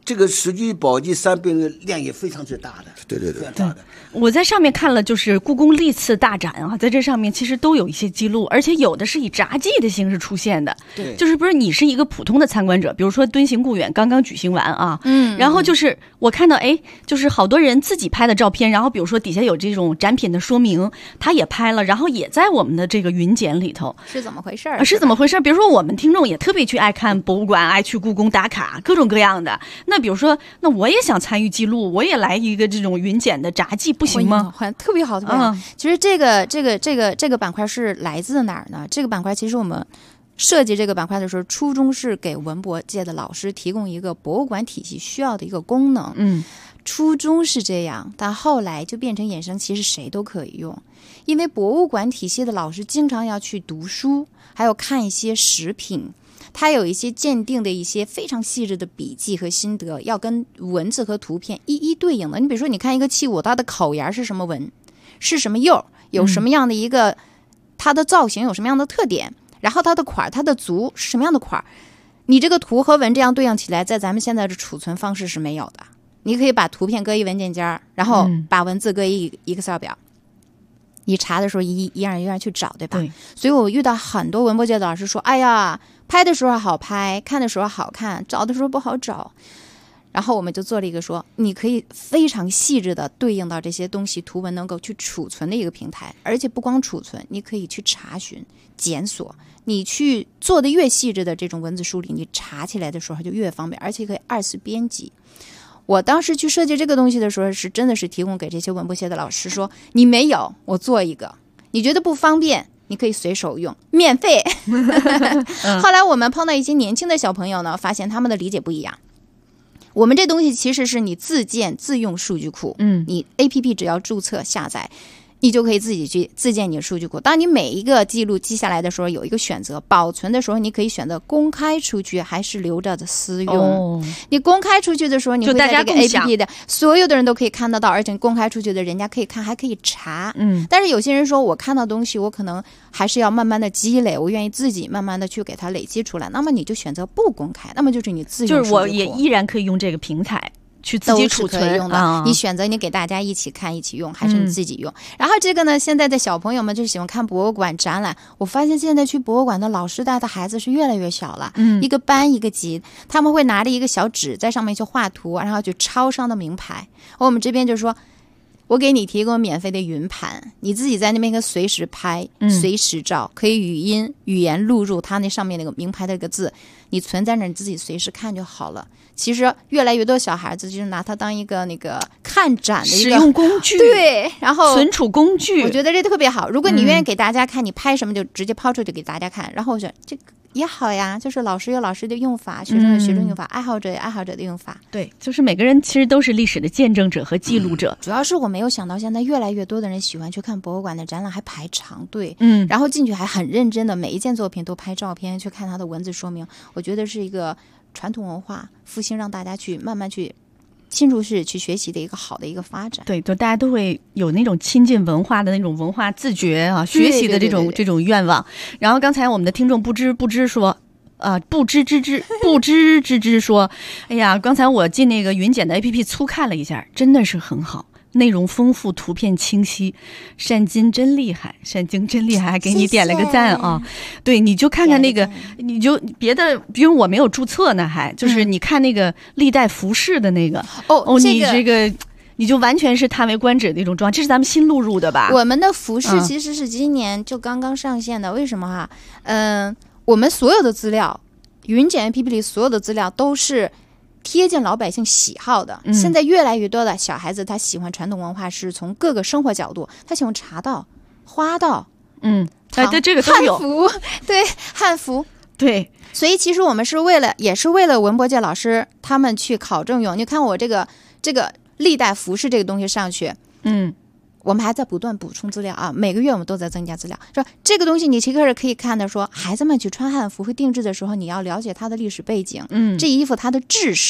Speaker 4: 这个石居宝鸡三碑量也非常之大的，
Speaker 6: 对，
Speaker 4: 非常大的。
Speaker 3: 我在上面看了，就是故宫历次大展啊，在这上面其实都有一些记录，而且有的是以札记的形式出现的。
Speaker 4: 对，
Speaker 3: 就是不是你是一个普通的参观者，比如说敦行故园刚刚举行完啊，然后就是我看到就是好多人自己拍的照片，然后比如说底下有这种展品的说明，他也拍了，然后也在我们的这个云简里头。
Speaker 5: 是怎么回事？
Speaker 3: 是怎么回事？比如说我们听众也特别去爱看博物馆，爱去故宫打卡，各种各样的。那比如说，那我也想参与记录，我也来一个这种云简的札记，不行吗？
Speaker 5: 特别好，特别好。其实这个板块是来自哪儿呢？这个板块其实我们设计这个板块的时候，初衷是给文博界的老师提供一个博物馆体系需要的一个功能。初衷是这样，但后来就变成衍生，其实谁都可以用，因为博物馆体系的老师经常要去读书，还有看一些食品。它有一些鉴定的一些非常细致的笔记和心得，要跟文字和图片一一对应的。你比如说，你看一个器物，它的口沿是什么纹，是什么釉，有什么样的一个它的造型有什么样的特点，然后它的款，它的足是什么样的款，你这个图和文这样对应起来，在咱们现在的储存方式是没有的。你可以把图片搁一文件夹，然后把文字搁一 Excel 表。你查的时候一样去找，对吧？对。所以我遇到很多文博界的老师说，哎呀，拍的时候好拍，看的时候好看，找的时候不好找。然后我们就做了一个说，你可以非常细致的对应到这些东西图文能够去储存的一个平台，而且不光储存，你可以去查询检索，你去做的越细致的这种文字梳理，你查起来的时候就越方便，而且可以2次编辑。我当时去设计这个东西的时候，是真的是提供给这些文博界的老师说，你没有，我做一个，你觉得不方便，你可以随手用，免费。后来我们碰到一些年轻的小朋友呢，发现他们的理解不一样。我们这东西其实是你自建自用数据库，你 APP 只要注册下载，你就可以自己去自建你的数据库。当你每一个记录记下来的时候，有一个选择，保存的时候你可以选择公开出去还是留着的私用。你公开出去的时候，你会在这个 APP 的所有的人都可以看得到，而且公开出去的人家可以看，还可以查。但是有些人说，我看到东西，我可能还是要慢慢的积累，我愿意自己慢慢的去给它累积出来。那么你就选择不公开，那么就是你自用数据库。就是
Speaker 3: 我也依然可以用这个平台去自己储存
Speaker 5: 用的，你选择你给大家一起看一起用，还是你自己用。然后这个呢，现在的小朋友们就喜欢看博物馆展览。我发现现在去博物馆的老师带的孩子是越来越小了，一个班一个级，他们会拿着一个小纸在上面去画图，然后去抄上的名牌。我们这边就说，我给你提供免费的云盘，你自己在那边可以随时拍，随时照，可以语言录入它那上面那个名牌的一个字，你存在那儿，你自己随时看就好了。其实越来越多小孩子就是拿它当一个那个看展的一个
Speaker 3: 使用工具，
Speaker 5: 对，然后
Speaker 3: 存储工具，
Speaker 5: 我觉得这特别好。如果你愿意给大家看，你拍什么就直接抛出去给大家看。然后我觉得这个也好呀，就是老师有老师的用法，学生有学生用法，爱好者有爱好者的用法。
Speaker 3: 对，就是每个人其实都是历史的见证者和记录者。
Speaker 5: 主要是我没有想到，现在越来越多的人喜欢去看博物馆的展览，还排长队，然后进去还很认真的每一件作品都拍照片，去看它的文字说明。我觉得是一个传统文化复兴，让大家去慢慢去进入式去学习的一个好的一个发展。
Speaker 3: 对，就大家都会有那种亲近文化的那种文化自觉啊，学习的这种愿望。然后刚才我们的听众不知说。不知说，哎呀，刚才我进那个云简的 APP 粗看了一下，真的是很好，内容丰富，图片清晰，单晶真厉害，还给你点了个赞啊！对，你就看看那个，你就别的，因为我没有注册呢，还就是你看那个历代服饰的那个你这个。你就完全是叹为观止的一种装，这是咱们新录入的吧？
Speaker 5: 我们的服饰其实是今年就刚刚上线的，为什么哈？我们所有的资料，云简 APP 里所有的资料都是贴近老百姓喜好的。现在越来越多的小孩子，他喜欢传统文化，是从各个生活角度，他喜欢茶道、花道，
Speaker 3: 对，这个都有。
Speaker 5: 汉服，对，汉服，
Speaker 3: 对。
Speaker 5: 所以其实我们也是为了文博界老师他们去考证用。你看我这个历代服饰这个东西上去，我们还在不断补充资料啊，每个月我们都在增加资料。说这个东西你其实是可以看的，说孩子们去穿汉服和定制的时候，你要了解它的历史背景，这衣服它的制式，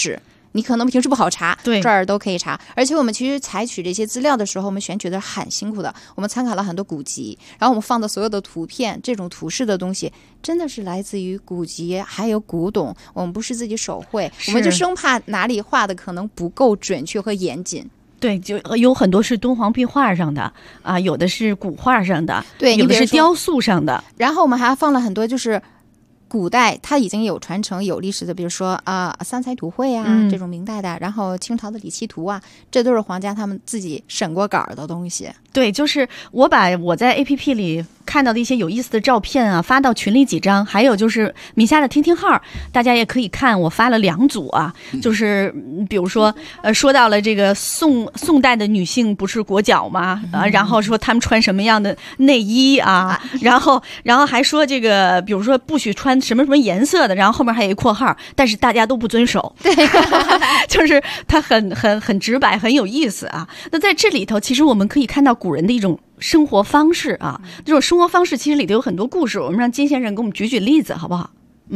Speaker 5: 你可能平时不好查，
Speaker 3: 对，
Speaker 5: 这儿都可以查。而且我们其实采取这些资料的时候，我们选取的很辛苦的，我们参考了很多古籍，然后我们放的所有的图片，这种图示的东西，真的是来自于古籍还有古董，我们不是自己手绘，我们就生怕哪里画的可能不够准确和严谨。
Speaker 3: 对，就有很多是敦煌壁画上的啊，有的是古画上的，
Speaker 5: 对，
Speaker 3: 有的是雕塑上的。
Speaker 5: 然后我们还放了很多就是古代它已经有传承有历史的，比如说三彩土绘啊，这种明代的，然后清朝的李器图啊，这都是皇家他们自己审过稿的东西。
Speaker 3: 对，就是我把我在 APP 里看到的一些有意思的照片啊，发到群里几张，还有就是米夏的听听号，大家也可以看。我发了2组啊，就是比如说说到了这个宋代的女性不是裹脚吗？然后说她们穿什么样的内衣啊，然后还说这个比如说不许穿什么什么颜色的，然后后面还有一括号，但是大家都不遵守。
Speaker 5: 对，
Speaker 3: 就是它很直白，很有意思啊。那在这里头，其实我们可以看到古人的一种生活方式啊，这种生活方式其实里头有很多故事，我们让金先生给我们举举例子好不好？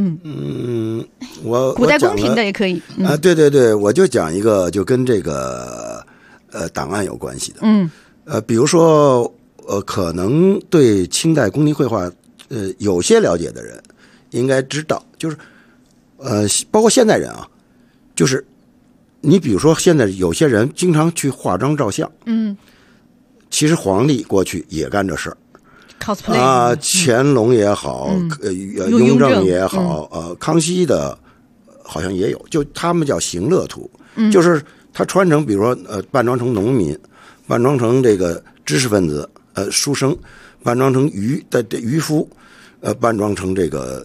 Speaker 6: 我
Speaker 3: 古代宫廷的也可以
Speaker 6: 啊，对，我就讲一个就跟这个档案有关系的，比如说可能对清代宫廷绘画有些了解的人应该知道，就是包括现代人啊，就是你比如说现在有些人经常去化妆照相，其实皇帝过去也干这事儿
Speaker 3: ，cosplay
Speaker 6: 啊，乾隆也好，雍正也好，康熙的好像也有，就他们叫行乐图，就是他穿成比如说扮装成农民，扮装成这个知识分子，书生，扮装成渔夫，扮装成这个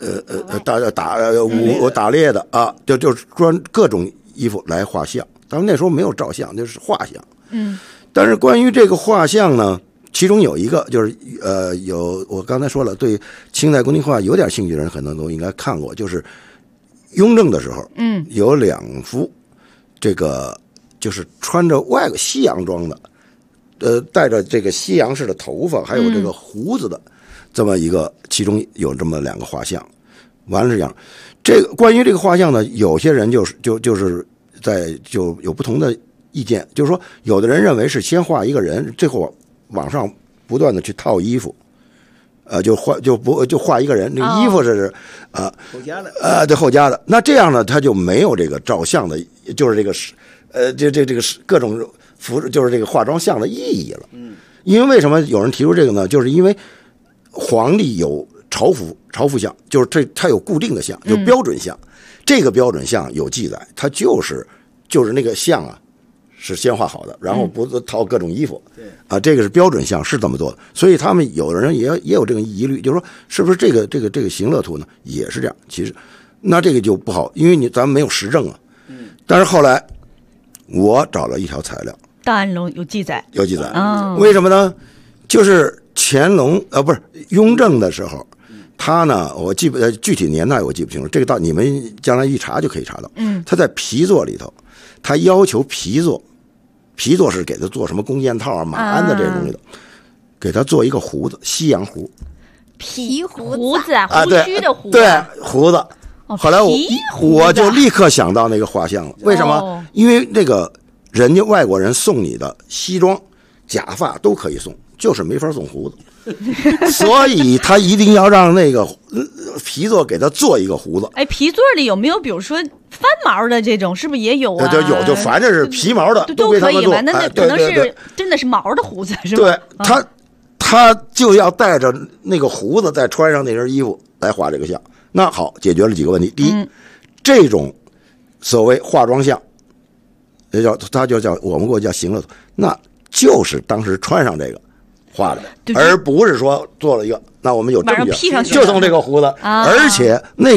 Speaker 6: 打猎的啊，就穿各种衣服来画像。当然那时候没有照相，就是画像。但是关于这个画像呢，其中有一个就是有我刚才说了，对清代宫廷画有点兴趣的人可能都应该看过，就是雍正的时候，有2幅这个就是穿着西洋装的，带着这个西洋式的头发，还有这个胡子的，这么一个，其中有这么2个画像。完了这样，这个关于这个画像呢，有些人就是有不同的意见，就是说，有的人认为是先画一个人，最后往上不断的去套衣服，就画一个人，那个衣服是
Speaker 4: 后加的，
Speaker 6: 对后加的。那这样呢，他就没有这个照相的，就是这个这个各种服，就是这个化妆像的意义了。因为为什么有人提出这个呢？就是因为皇帝有朝服像，就是它有固定的像，有标准像。这个标准像有记载，它就是那个像啊，是先画好的，然后不套各种衣服。这个是标准像，是这么做的。所以他们有的人也有这个疑虑，就是说是不是这个行乐图呢也是这样？其实那这个就不好，因为咱们没有实证啊。但是后来我找了一条材料，
Speaker 3: 档案中有记载，
Speaker 6: 为什么呢？就是乾隆不是雍正的时候，他呢，我具体年代我记不清楚，这个到你们将来一查就可以查到。他在皮座里头，他要求皮座是给他做什么弓箭套啊、马鞍的这种东西的，给他做一个胡子，西洋胡，
Speaker 5: 皮胡
Speaker 3: 子啊，胡须的胡，
Speaker 6: 对胡子。后来我就立刻想到那个画像了，为什么？因为那个人家外国人送你的西装、假发都可以送，就是没法送胡子。所以他一定要让那个皮座给他做一个胡子。
Speaker 3: 皮座里有没有比如说翻毛的这种，是不是也有啊？
Speaker 6: 对，有，就反正是皮毛的
Speaker 3: 都可以吧？那可能是真的是毛的胡子，是吧？
Speaker 6: 对，他就要带着那个胡子，再穿上那身衣服来画这个像。那好，解决了几个问题。第一，这种所谓化妆像，他就叫我们国叫行乐图，那就是当时穿上这个画的，而不是说做了一个。那我们有证据，就从这个胡子，而且那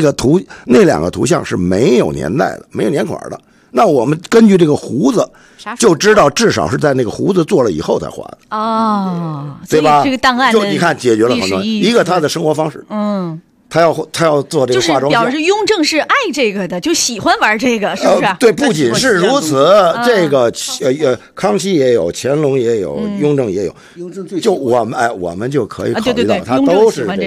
Speaker 6: 2个图像是没有年代的，没有年款的。那我们根据这个胡子，就知道至少是在那个胡子做了以后才画的。对吧？
Speaker 3: 这个档案
Speaker 6: 就你看解决了很多，一个他的生活方式，他要做这个化妆，
Speaker 3: 就是表示雍正是爱这个的，就喜欢玩这个，是不是？
Speaker 6: 对，不仅是如此，这个康熙也有，乾隆也有，雍正也有。就我们就可以考虑到，他都是这个。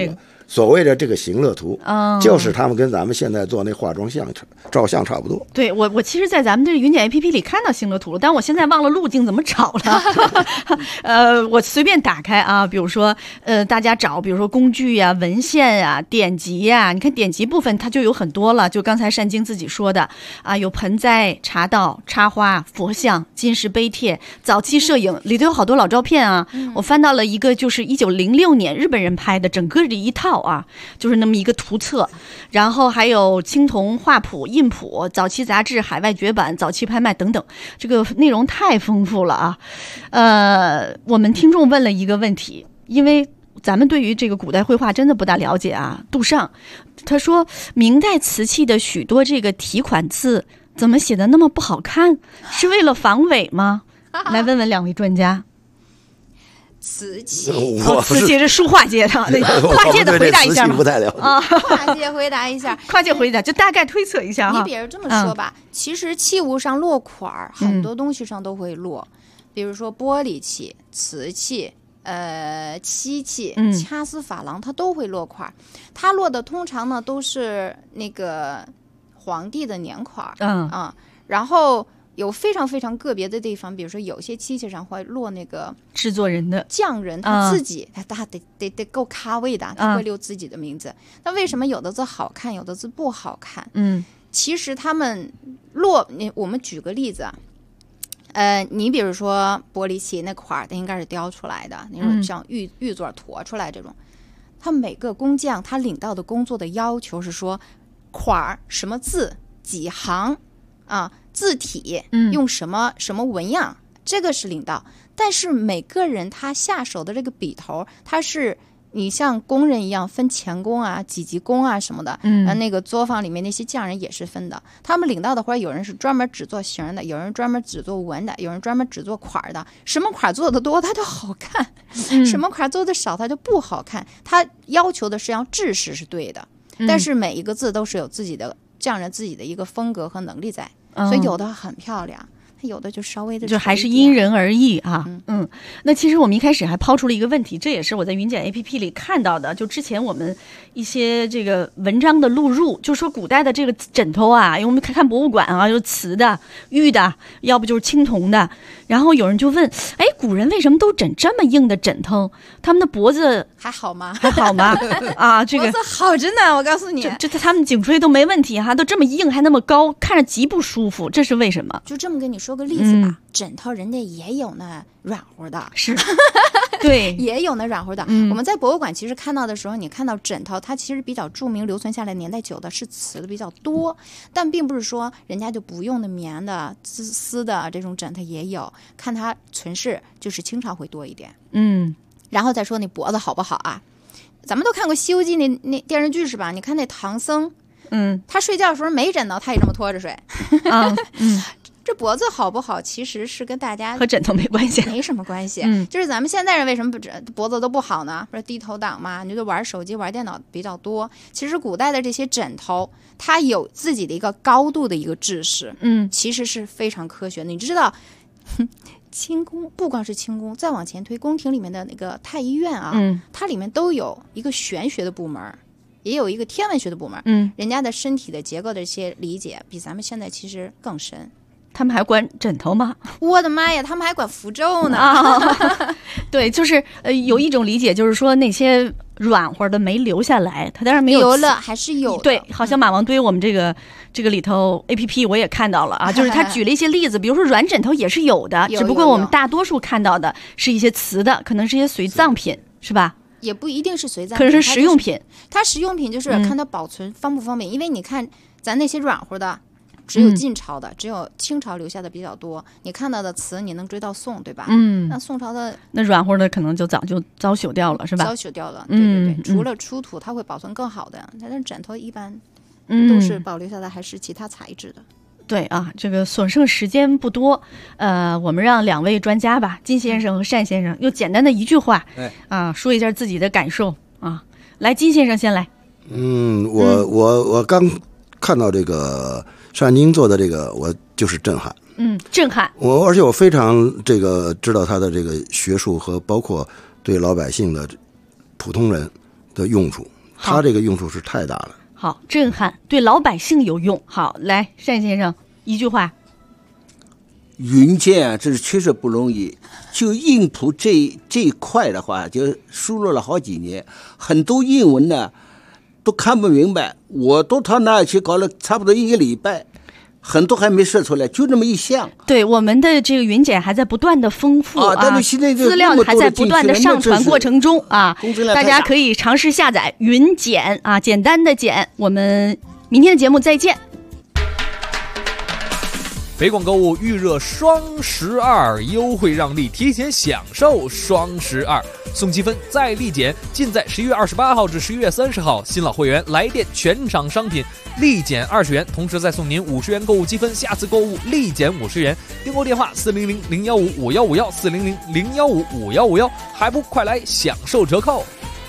Speaker 6: 所谓的这个行乐图，就是他们跟咱们现在做那化妆像照相差不多。
Speaker 3: 对，我其实，在咱们这个云检 APP 里看到行乐图了，但我现在忘了路径怎么找了。我随便打开啊，比如说大家找，比如说工具呀、文献呀、典籍呀，你看典籍部分它就有很多了，就刚才单晶自己说的啊，有盆栽、茶道、插花、佛像、金石碑帖、早期摄影，里头有好多老照片啊。我翻到了一个，就是1906年日本人拍的，整个这一套啊，就是那么一个图册。然后还有青铜画谱、印谱、早期杂志、海外绝版、早期拍卖等等，这个内容太丰富了啊。我们听众问了一个问题，因为咱们对于这个古代绘画真的不大了解啊。杜尚他说，明代瓷器的许多这个题款字怎么写的那么不好看？是为了防伪吗？来问问两位专家。
Speaker 5: 瓷器，
Speaker 3: 瓷器是书画界的，跨界的回答一下嘛。
Speaker 6: 不太了解啊，
Speaker 5: 跨界回答一下，
Speaker 3: 跨界回答就大概推测一下哈。
Speaker 5: 你比如这么说吧，其实器物上落款很多东西上都会落，比如说玻璃器、瓷器、漆器、掐丝珐琅，它都会落款。它落的通常呢都是那个皇帝的年款，然后。有非常非常个别的地方，比如说有些漆器上会落那个
Speaker 3: 制作人的
Speaker 5: 匠人他自己，他得够咖位的，他会留自己的名字。那为什么有的字好看，有的字不好看？其实他们我们举个例子啊，你比如说玻璃器那块儿，它应该是雕出来的，那种像玉座驮出来这种。他每个工匠他领到的工作的要求是说，块儿什么字几行啊。字体用什么纹样，这个是领导。但是每个人他下手的这个笔头，他是你像工人一样分钳工啊、几级工啊什么的。那个作坊里面那些匠人也是分的。他们领到的活，有人是专门只做形的，有人专门只做纹的，有人专门只做款的。什么款做的多，它就好看；什么款做的少，它就不好看。他要求的是要制式是对的，但是每一个字都是有自己的匠人自己的一个风格和能力在。所以有的很漂亮，有的就稍微的，
Speaker 3: 就还是因人而异啊。那其实我们一开始还抛出了一个问题，这也是我在云检 APP 里看到的。就之前我们一些这个文章的录入，就说古代的这个枕头啊，因为我们看博物馆啊，有瓷的、玉的，要不就是青铜的。然后有人就问，哎，古人为什么都枕这么硬的枕头？他们的脖子
Speaker 5: 还好吗？
Speaker 3: 还好吗？啊，这个
Speaker 5: 脖子好着呢，我告诉你，
Speaker 3: 这他们颈椎都没问题哈，都这么硬还那么高，看着极不舒服，这是为什么？
Speaker 5: 就这么跟你说个例子吧，枕头人家也有那软和的，
Speaker 3: 是，对，
Speaker 5: 也有那软和的。我们在博物馆其实看到的时候，你看到枕头，它其实比较著名、留存下来年代久的是瓷的比较多，但并不是说人家就不用的棉的、丝的这种枕头也有。看它存世就是清朝会多一点，然后再说那脖子好不好啊？咱们都看过《西游记》那电视剧是吧？你看那唐僧，他睡觉的时候没枕头，他也这么拖着睡，这脖子好不好，其实是跟大家
Speaker 3: 和枕头没关系，
Speaker 5: 没什么关系。就是咱们现代人为什么脖子都不好呢？不是低头党嘛？你就玩手机、玩电脑比较多。其实古代的这些枕头，它有自己的一个高度的一个制式，其实是非常科学的。你知道？清宫不光是清宫，再往前推，宫廷里面的那个太医院啊，它里面都有一个玄学的部门，也有一个天文学的部门。人家的身体的结构的一些理解比咱们现在其实更深。
Speaker 3: 他们还管枕头吗？
Speaker 5: 我的妈呀，他们还管符咒呢！
Speaker 3: 对，就是有一种理解，就是说那些软和的没留下来，它当然没有
Speaker 5: 留了，还是有的。
Speaker 3: 对，好像马王堆我们这个里头 APP 我也看到了啊，就是他举了一些例子，比如说软枕头也是有的，只不过我们大多数看到的是一些瓷的，可能是一些随葬品，是吧？
Speaker 5: 也不一定是随葬品，
Speaker 3: 可能是实用品。
Speaker 5: 它实用品就是看它保存方不方便，因为你看咱那些软和的。只有晋朝的，只有清朝留下的比较多。你看到的瓷，你能追到宋，对吧？那宋朝的
Speaker 3: 那软和的可能就早就遭朽掉了，是吧？
Speaker 5: 遭朽掉了，对对对。除了出土，它会保存更好的，但是枕头一般都是保留下来还是其他材质的。
Speaker 3: 对啊，这个所剩时间不多，我们让两位专家吧，金先生和单先生，用简单的一句话，说一下自己的感受啊。来，金先生先来。
Speaker 6: 我刚看到这个。单晶做的这个，我就是震撼，
Speaker 3: 震撼。
Speaker 6: 而且我非常这个知道他的这个学术和包括对老百姓的普通人的用处， 它这个用处是太大了。
Speaker 3: 好，震撼，对老百姓有用。好，来，单先生一句话。
Speaker 4: 云剑啊，这是确实不容易。就印谱这一块的话，就输入了好几年，很多英文呢都看不明白。我到他那去搞了差不多1个礼拜，很多还没设出来，就这么一项。
Speaker 3: 对，我们的这个云简还在不断的丰富
Speaker 4: 但是现在
Speaker 3: 资料还在不断的上传过程中啊，大家可以尝试下载云简啊，简单的简。我们明天的节目再见。
Speaker 14: 北广购物预热双12优惠让利，提前享受双12，送积分再立减，尽在11月28号至11月30号。新老会员来电全场商品立减20元，同时再送您50元购物积分，下次购物立减50元。订购电话400-015-5151，400-015-5151，还不快来享受折扣！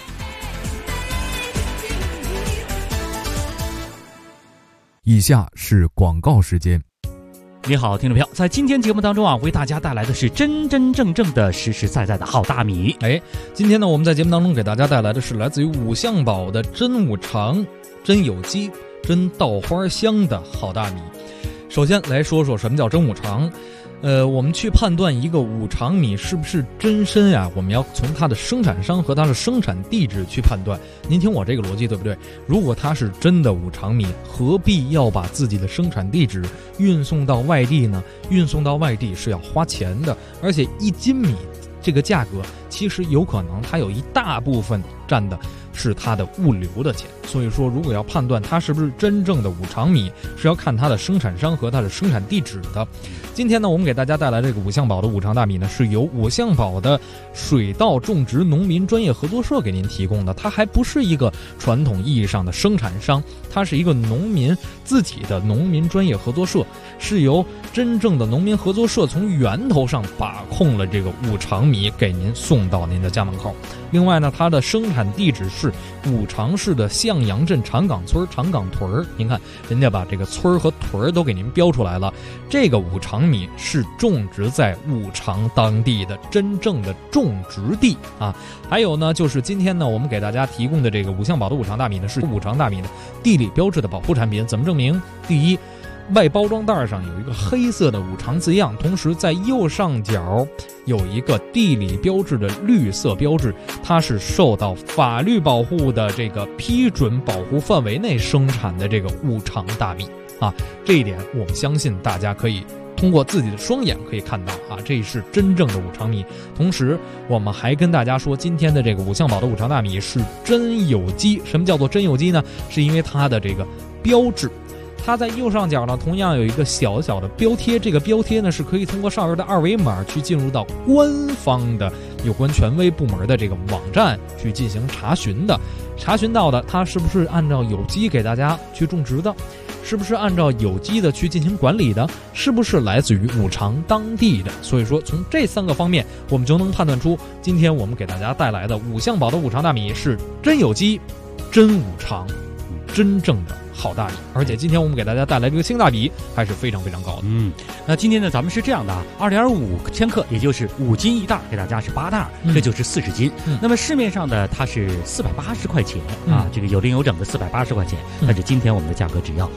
Speaker 15: 以下是广告时间。
Speaker 16: 你好，听众朋友，在今天节目当中啊，为大家带来的是真真正正的实实在在的好大米。
Speaker 14: 今天呢，我们在节目当中给大家带来的是来自于五香宝的真五常、真有机、真稻花香的好大米。首先来说说什么叫真五常。我们去判断一个五常米是不是真参呀，我们要从它的生产商和它的生产地址去判断。您听我这个逻辑对不对？如果它是真的五常米，何必要把自己的生产地址运送到外地呢？运送到外地是要花钱的，而且1斤米这个价格其实有可能它有一大部分占的是它的物流的钱。所以说如果要判断它是不是真正的五常米，是要看它的生产商和它的生产地址的。今天呢，我们给大家带来这个五香宝的五常大米呢，是由五香宝的水稻种植农民专业合作社给您提供的。它还不是一个传统意义上的生产商，它是一个农民自己的农民专业合作社，是由真正的农民合作社从源头上把控了这个五常米，给您送到您的家门口。另外呢，它的生产地址是五常市的向阳镇长岗村长岗屯。您看人家把这个村和屯都给您标出来了，这个五常米是种植在五常当地的真正的种植地啊。还有呢，就是今天呢我们给大家提供的这个五香宝的五常大米呢，是五常大米的地理标志的保护产品。怎么证明？第一，外包装袋上有一个黑色的五常字样，同时在右上角有一个地理标志的绿色标志，它是受到法律保护的这个批准保护范围内生产的这个五常大米啊。这一点我们相信大家可以通过自己的双眼可以看到啊，这是真正的五常米。同时我们还跟大家说，今天的这个五香宝的五常大米是真有机。什么叫做真有机呢？是因为它的这个标志，它在右上角呢，同样有一个小小的标贴，这个标贴呢是可以通过上面的2维码去进入到官方的有关权威部门的这个网站去进行查询的。查询到的它是不是按照有机给大家去种植的，是不是按照有机的去进行管理的，是不是来自于五常当地的。所以说从这3个方面我们就能判断出，今天我们给大家带来的五香宝的五常大米是真有机、真五常、真正的好大米。而且今天我们给大家带来这个性价比还是非常非常高的。
Speaker 16: 那今天呢咱们是这样的啊，2.5千克，也就是5斤一袋，给大家是8袋，这就是40斤。那么市面上的它是480块钱啊，这个有零有整的480块钱，但是今天我们的价格只要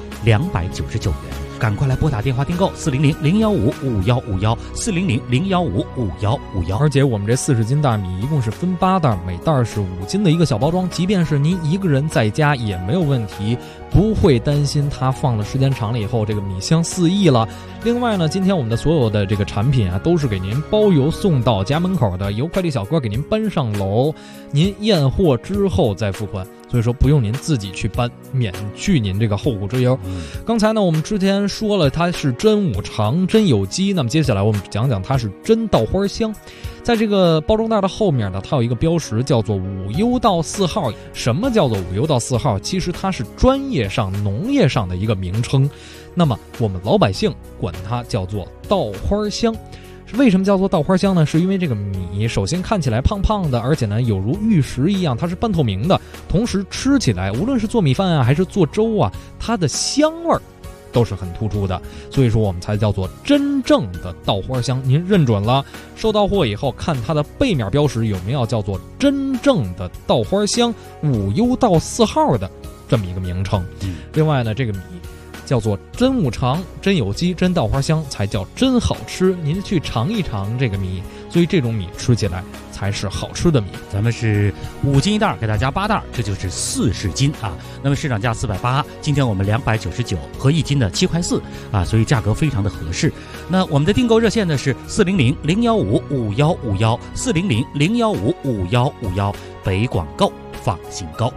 Speaker 16: 299元。赶快来拨打电话订购400-015-5151，400-015-5151。
Speaker 14: 而且我们这40斤大米一共是分8袋，每袋是5斤的一个小包装，即便是您一个人在家也没有问题，不会担心它放了时间长了以后这个米香四溢了。另外呢，今天我们的所有的这个产品啊，都是给您包邮送到家门口的，由快递小哥给您搬上楼，您验货之后再付款。所以说不用您自己去搬，免去您这个后顾之忧。刚才呢我们之前说了它是真五常、真有机，那么接下来我们讲讲它是真稻花香。在这个包装袋的后面呢，它有一个标识叫做5优稻4号。什么叫做5优稻4号？其实它是专业上农业上的一个名称，那么我们老百姓管它叫做稻花香。为什么叫做稻花香呢？是因为这个米首先看起来胖胖的，而且呢有如玉石一样，它是半透明的，同时吃起来无论是做米饭啊还是做粥啊，它的香味儿都是很突出的，所以说我们才叫做真正的稻花香。您认准了，收到货以后看它的背面标识有没有叫做真正的稻花香5优稻4号的这么一个名称。另外呢，这个米叫做真五常，真有机，真稻花香，才叫真好吃。您去尝一尝这个米，所以这种米吃起来才是好吃的米。
Speaker 16: 咱们是5斤一袋，给大家8袋，这就是40斤啊。那么市场价480，今天我们299，合1斤的7块4啊，所以价格非常的合适。那我们的订购热线呢是400-015-5151，400-015-5151，北广购，放心购。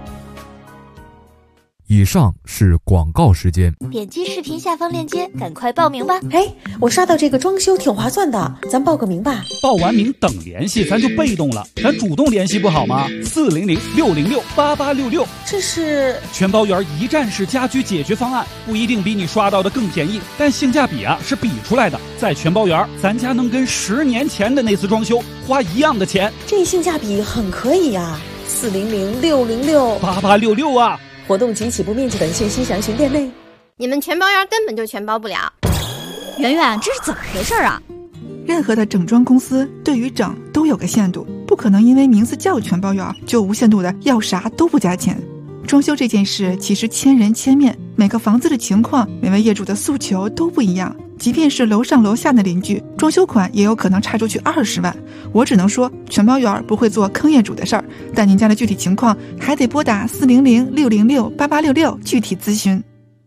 Speaker 15: 以上是广告时间。
Speaker 8: 点击视频下方链接，赶快报名吧！
Speaker 17: 哎，我刷到这个装修挺划算的，咱报个名吧。
Speaker 9: 报完名等联系，咱就被动了，咱主动联系不好吗？400-606-8866，
Speaker 17: 这是
Speaker 9: 全包圆一站式家居解决方案，不一定比你刷到的更便宜，但性价比是比出来的。在全包圆，咱家能跟10年前的那次装修花一样的钱，
Speaker 17: 这性价比很可以呀。400-606-8866
Speaker 9: 啊！
Speaker 17: 活动及起步面积等信息详询店内。
Speaker 18: 你们全包圆根本就全包不了。圆圆，这是怎么回事啊？
Speaker 10: 任何的整装公司对于整都有个限度，不可能因为名字叫全包圆就无限度的要啥都不加钱。装修这件事其实千人千面，每个房子的情况，每位业主的诉求都不一样。即便是楼上楼下的邻居，装修款也有可能差出去20万。我只能说全包圆不会做坑业主的事儿，但您家的具体情况还得拨打400-606-8866具体咨询。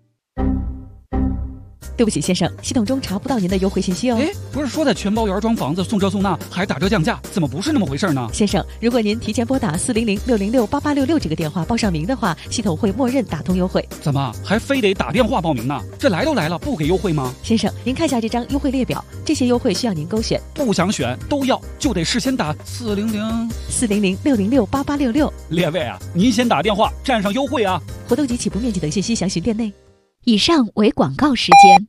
Speaker 19: 对不起先生，系统中查不到您的优惠信息哦。
Speaker 9: 不是说在全包圆装房子送这送那还打折降价，怎么不是那么回事呢？
Speaker 19: 先生，如果您提前拨打400-606-8866这个电话报上名的话，系统会默认打通优惠。
Speaker 9: 怎么还非得打电话报名呢？这来都来了，不给优惠吗？
Speaker 19: 先生，您看下这张优惠列表，这些优惠需要您勾选，
Speaker 9: 不想选都要，就得事先打
Speaker 19: 400-606-8866。
Speaker 9: 列位啊，您先打电话占上优惠啊！
Speaker 19: 活动及起步面积等信息详询店内。
Speaker 8: 以上为广告时间。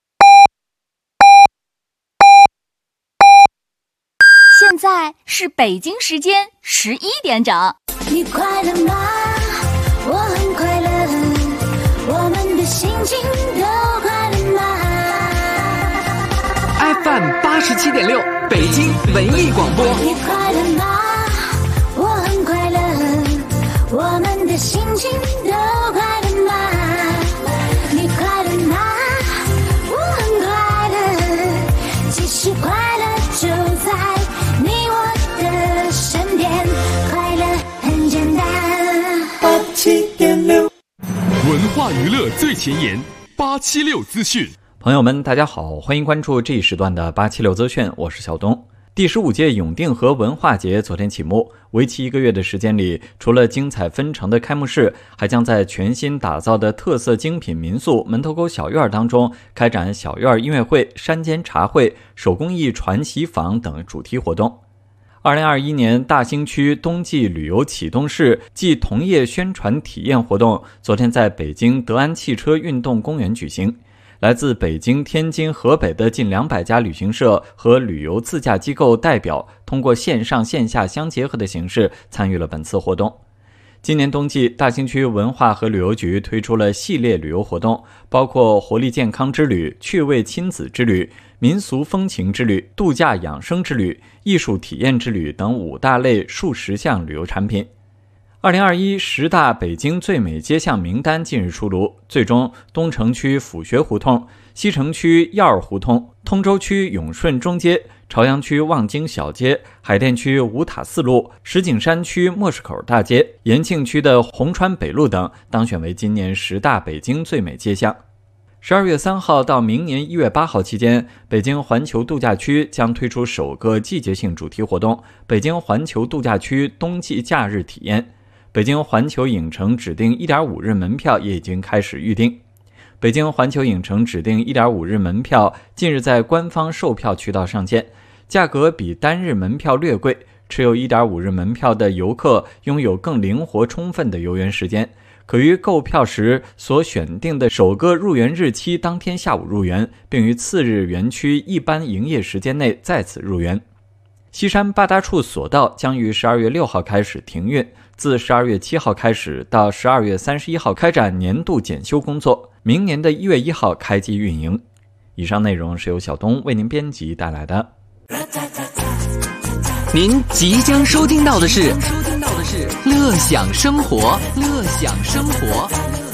Speaker 8: 现在是北京时间11点整。
Speaker 20: 你快乐吗？我很快乐，我们的心情都快乐吗
Speaker 13: ？FM 87.6，北京文艺广播。
Speaker 20: 你快乐吗？我很快乐，我们的心情都快乐吗？你快乐吗？我很快乐，其实快乐就在你我的身边，快乐很简单。87.6，
Speaker 7: 文化娱乐最前沿，876资讯。
Speaker 21: 朋友们，大家好，欢迎关注这一时段的876资讯，我是小东。第15届永定河文化节昨天启幕，为期1个月的时间里，除了精彩纷呈的开幕式，还将在全新打造的特色精品民宿门头沟小院当中开展小院音乐会、山间茶会、手工艺传习坊等主题活动。2021年大兴区冬季旅游启动式暨同业宣传体验活动昨天在北京德安汽车运动公园举行。来自北京、天津、河北的近200家旅行社和旅游自驾机构代表，通过线上线下相结合的形式参与了本次活动。今年冬季，大兴区文化和旅游局推出了系列旅游活动，包括活力健康之旅、趣味亲子之旅、民俗风情之旅、度假养生之旅、艺术体验之旅等5大类数10项旅游产品。2021 10大北京最美街巷名单近日出炉，最终东城区府学胡同、西城区耀儿胡同、通州区永顺中街、朝阳区望京小街、海淀区五塔四路、石景山区莫市口大街、延庆区的红川北路等当选为今年10大北京最美街巷。12月3号到明年1月8号期间，北京环球度假区将推出首个季节性主题活动——北京环球度假区冬季假日体验。北京环球影城指定 1.5 日门票也已经开始预订。北京环球影城指定 1.5 日门票近日在官方售票渠道上线，价格比单日门票略贵，持有 1.5 日门票的游客拥有更灵活充分的游园时间，可于购票时所选定的首个入园日期当天下午入园，并于次日园区一般营业时间内再次入园。 西山八大处索道将于12月6号开始停运，自12月7号开始到12月31号开展年度检修工作，明年的1月1号开机运营。以上内容是由小东为您编辑带来的。
Speaker 13: 您即将收听到的是乐享生活，乐享生活。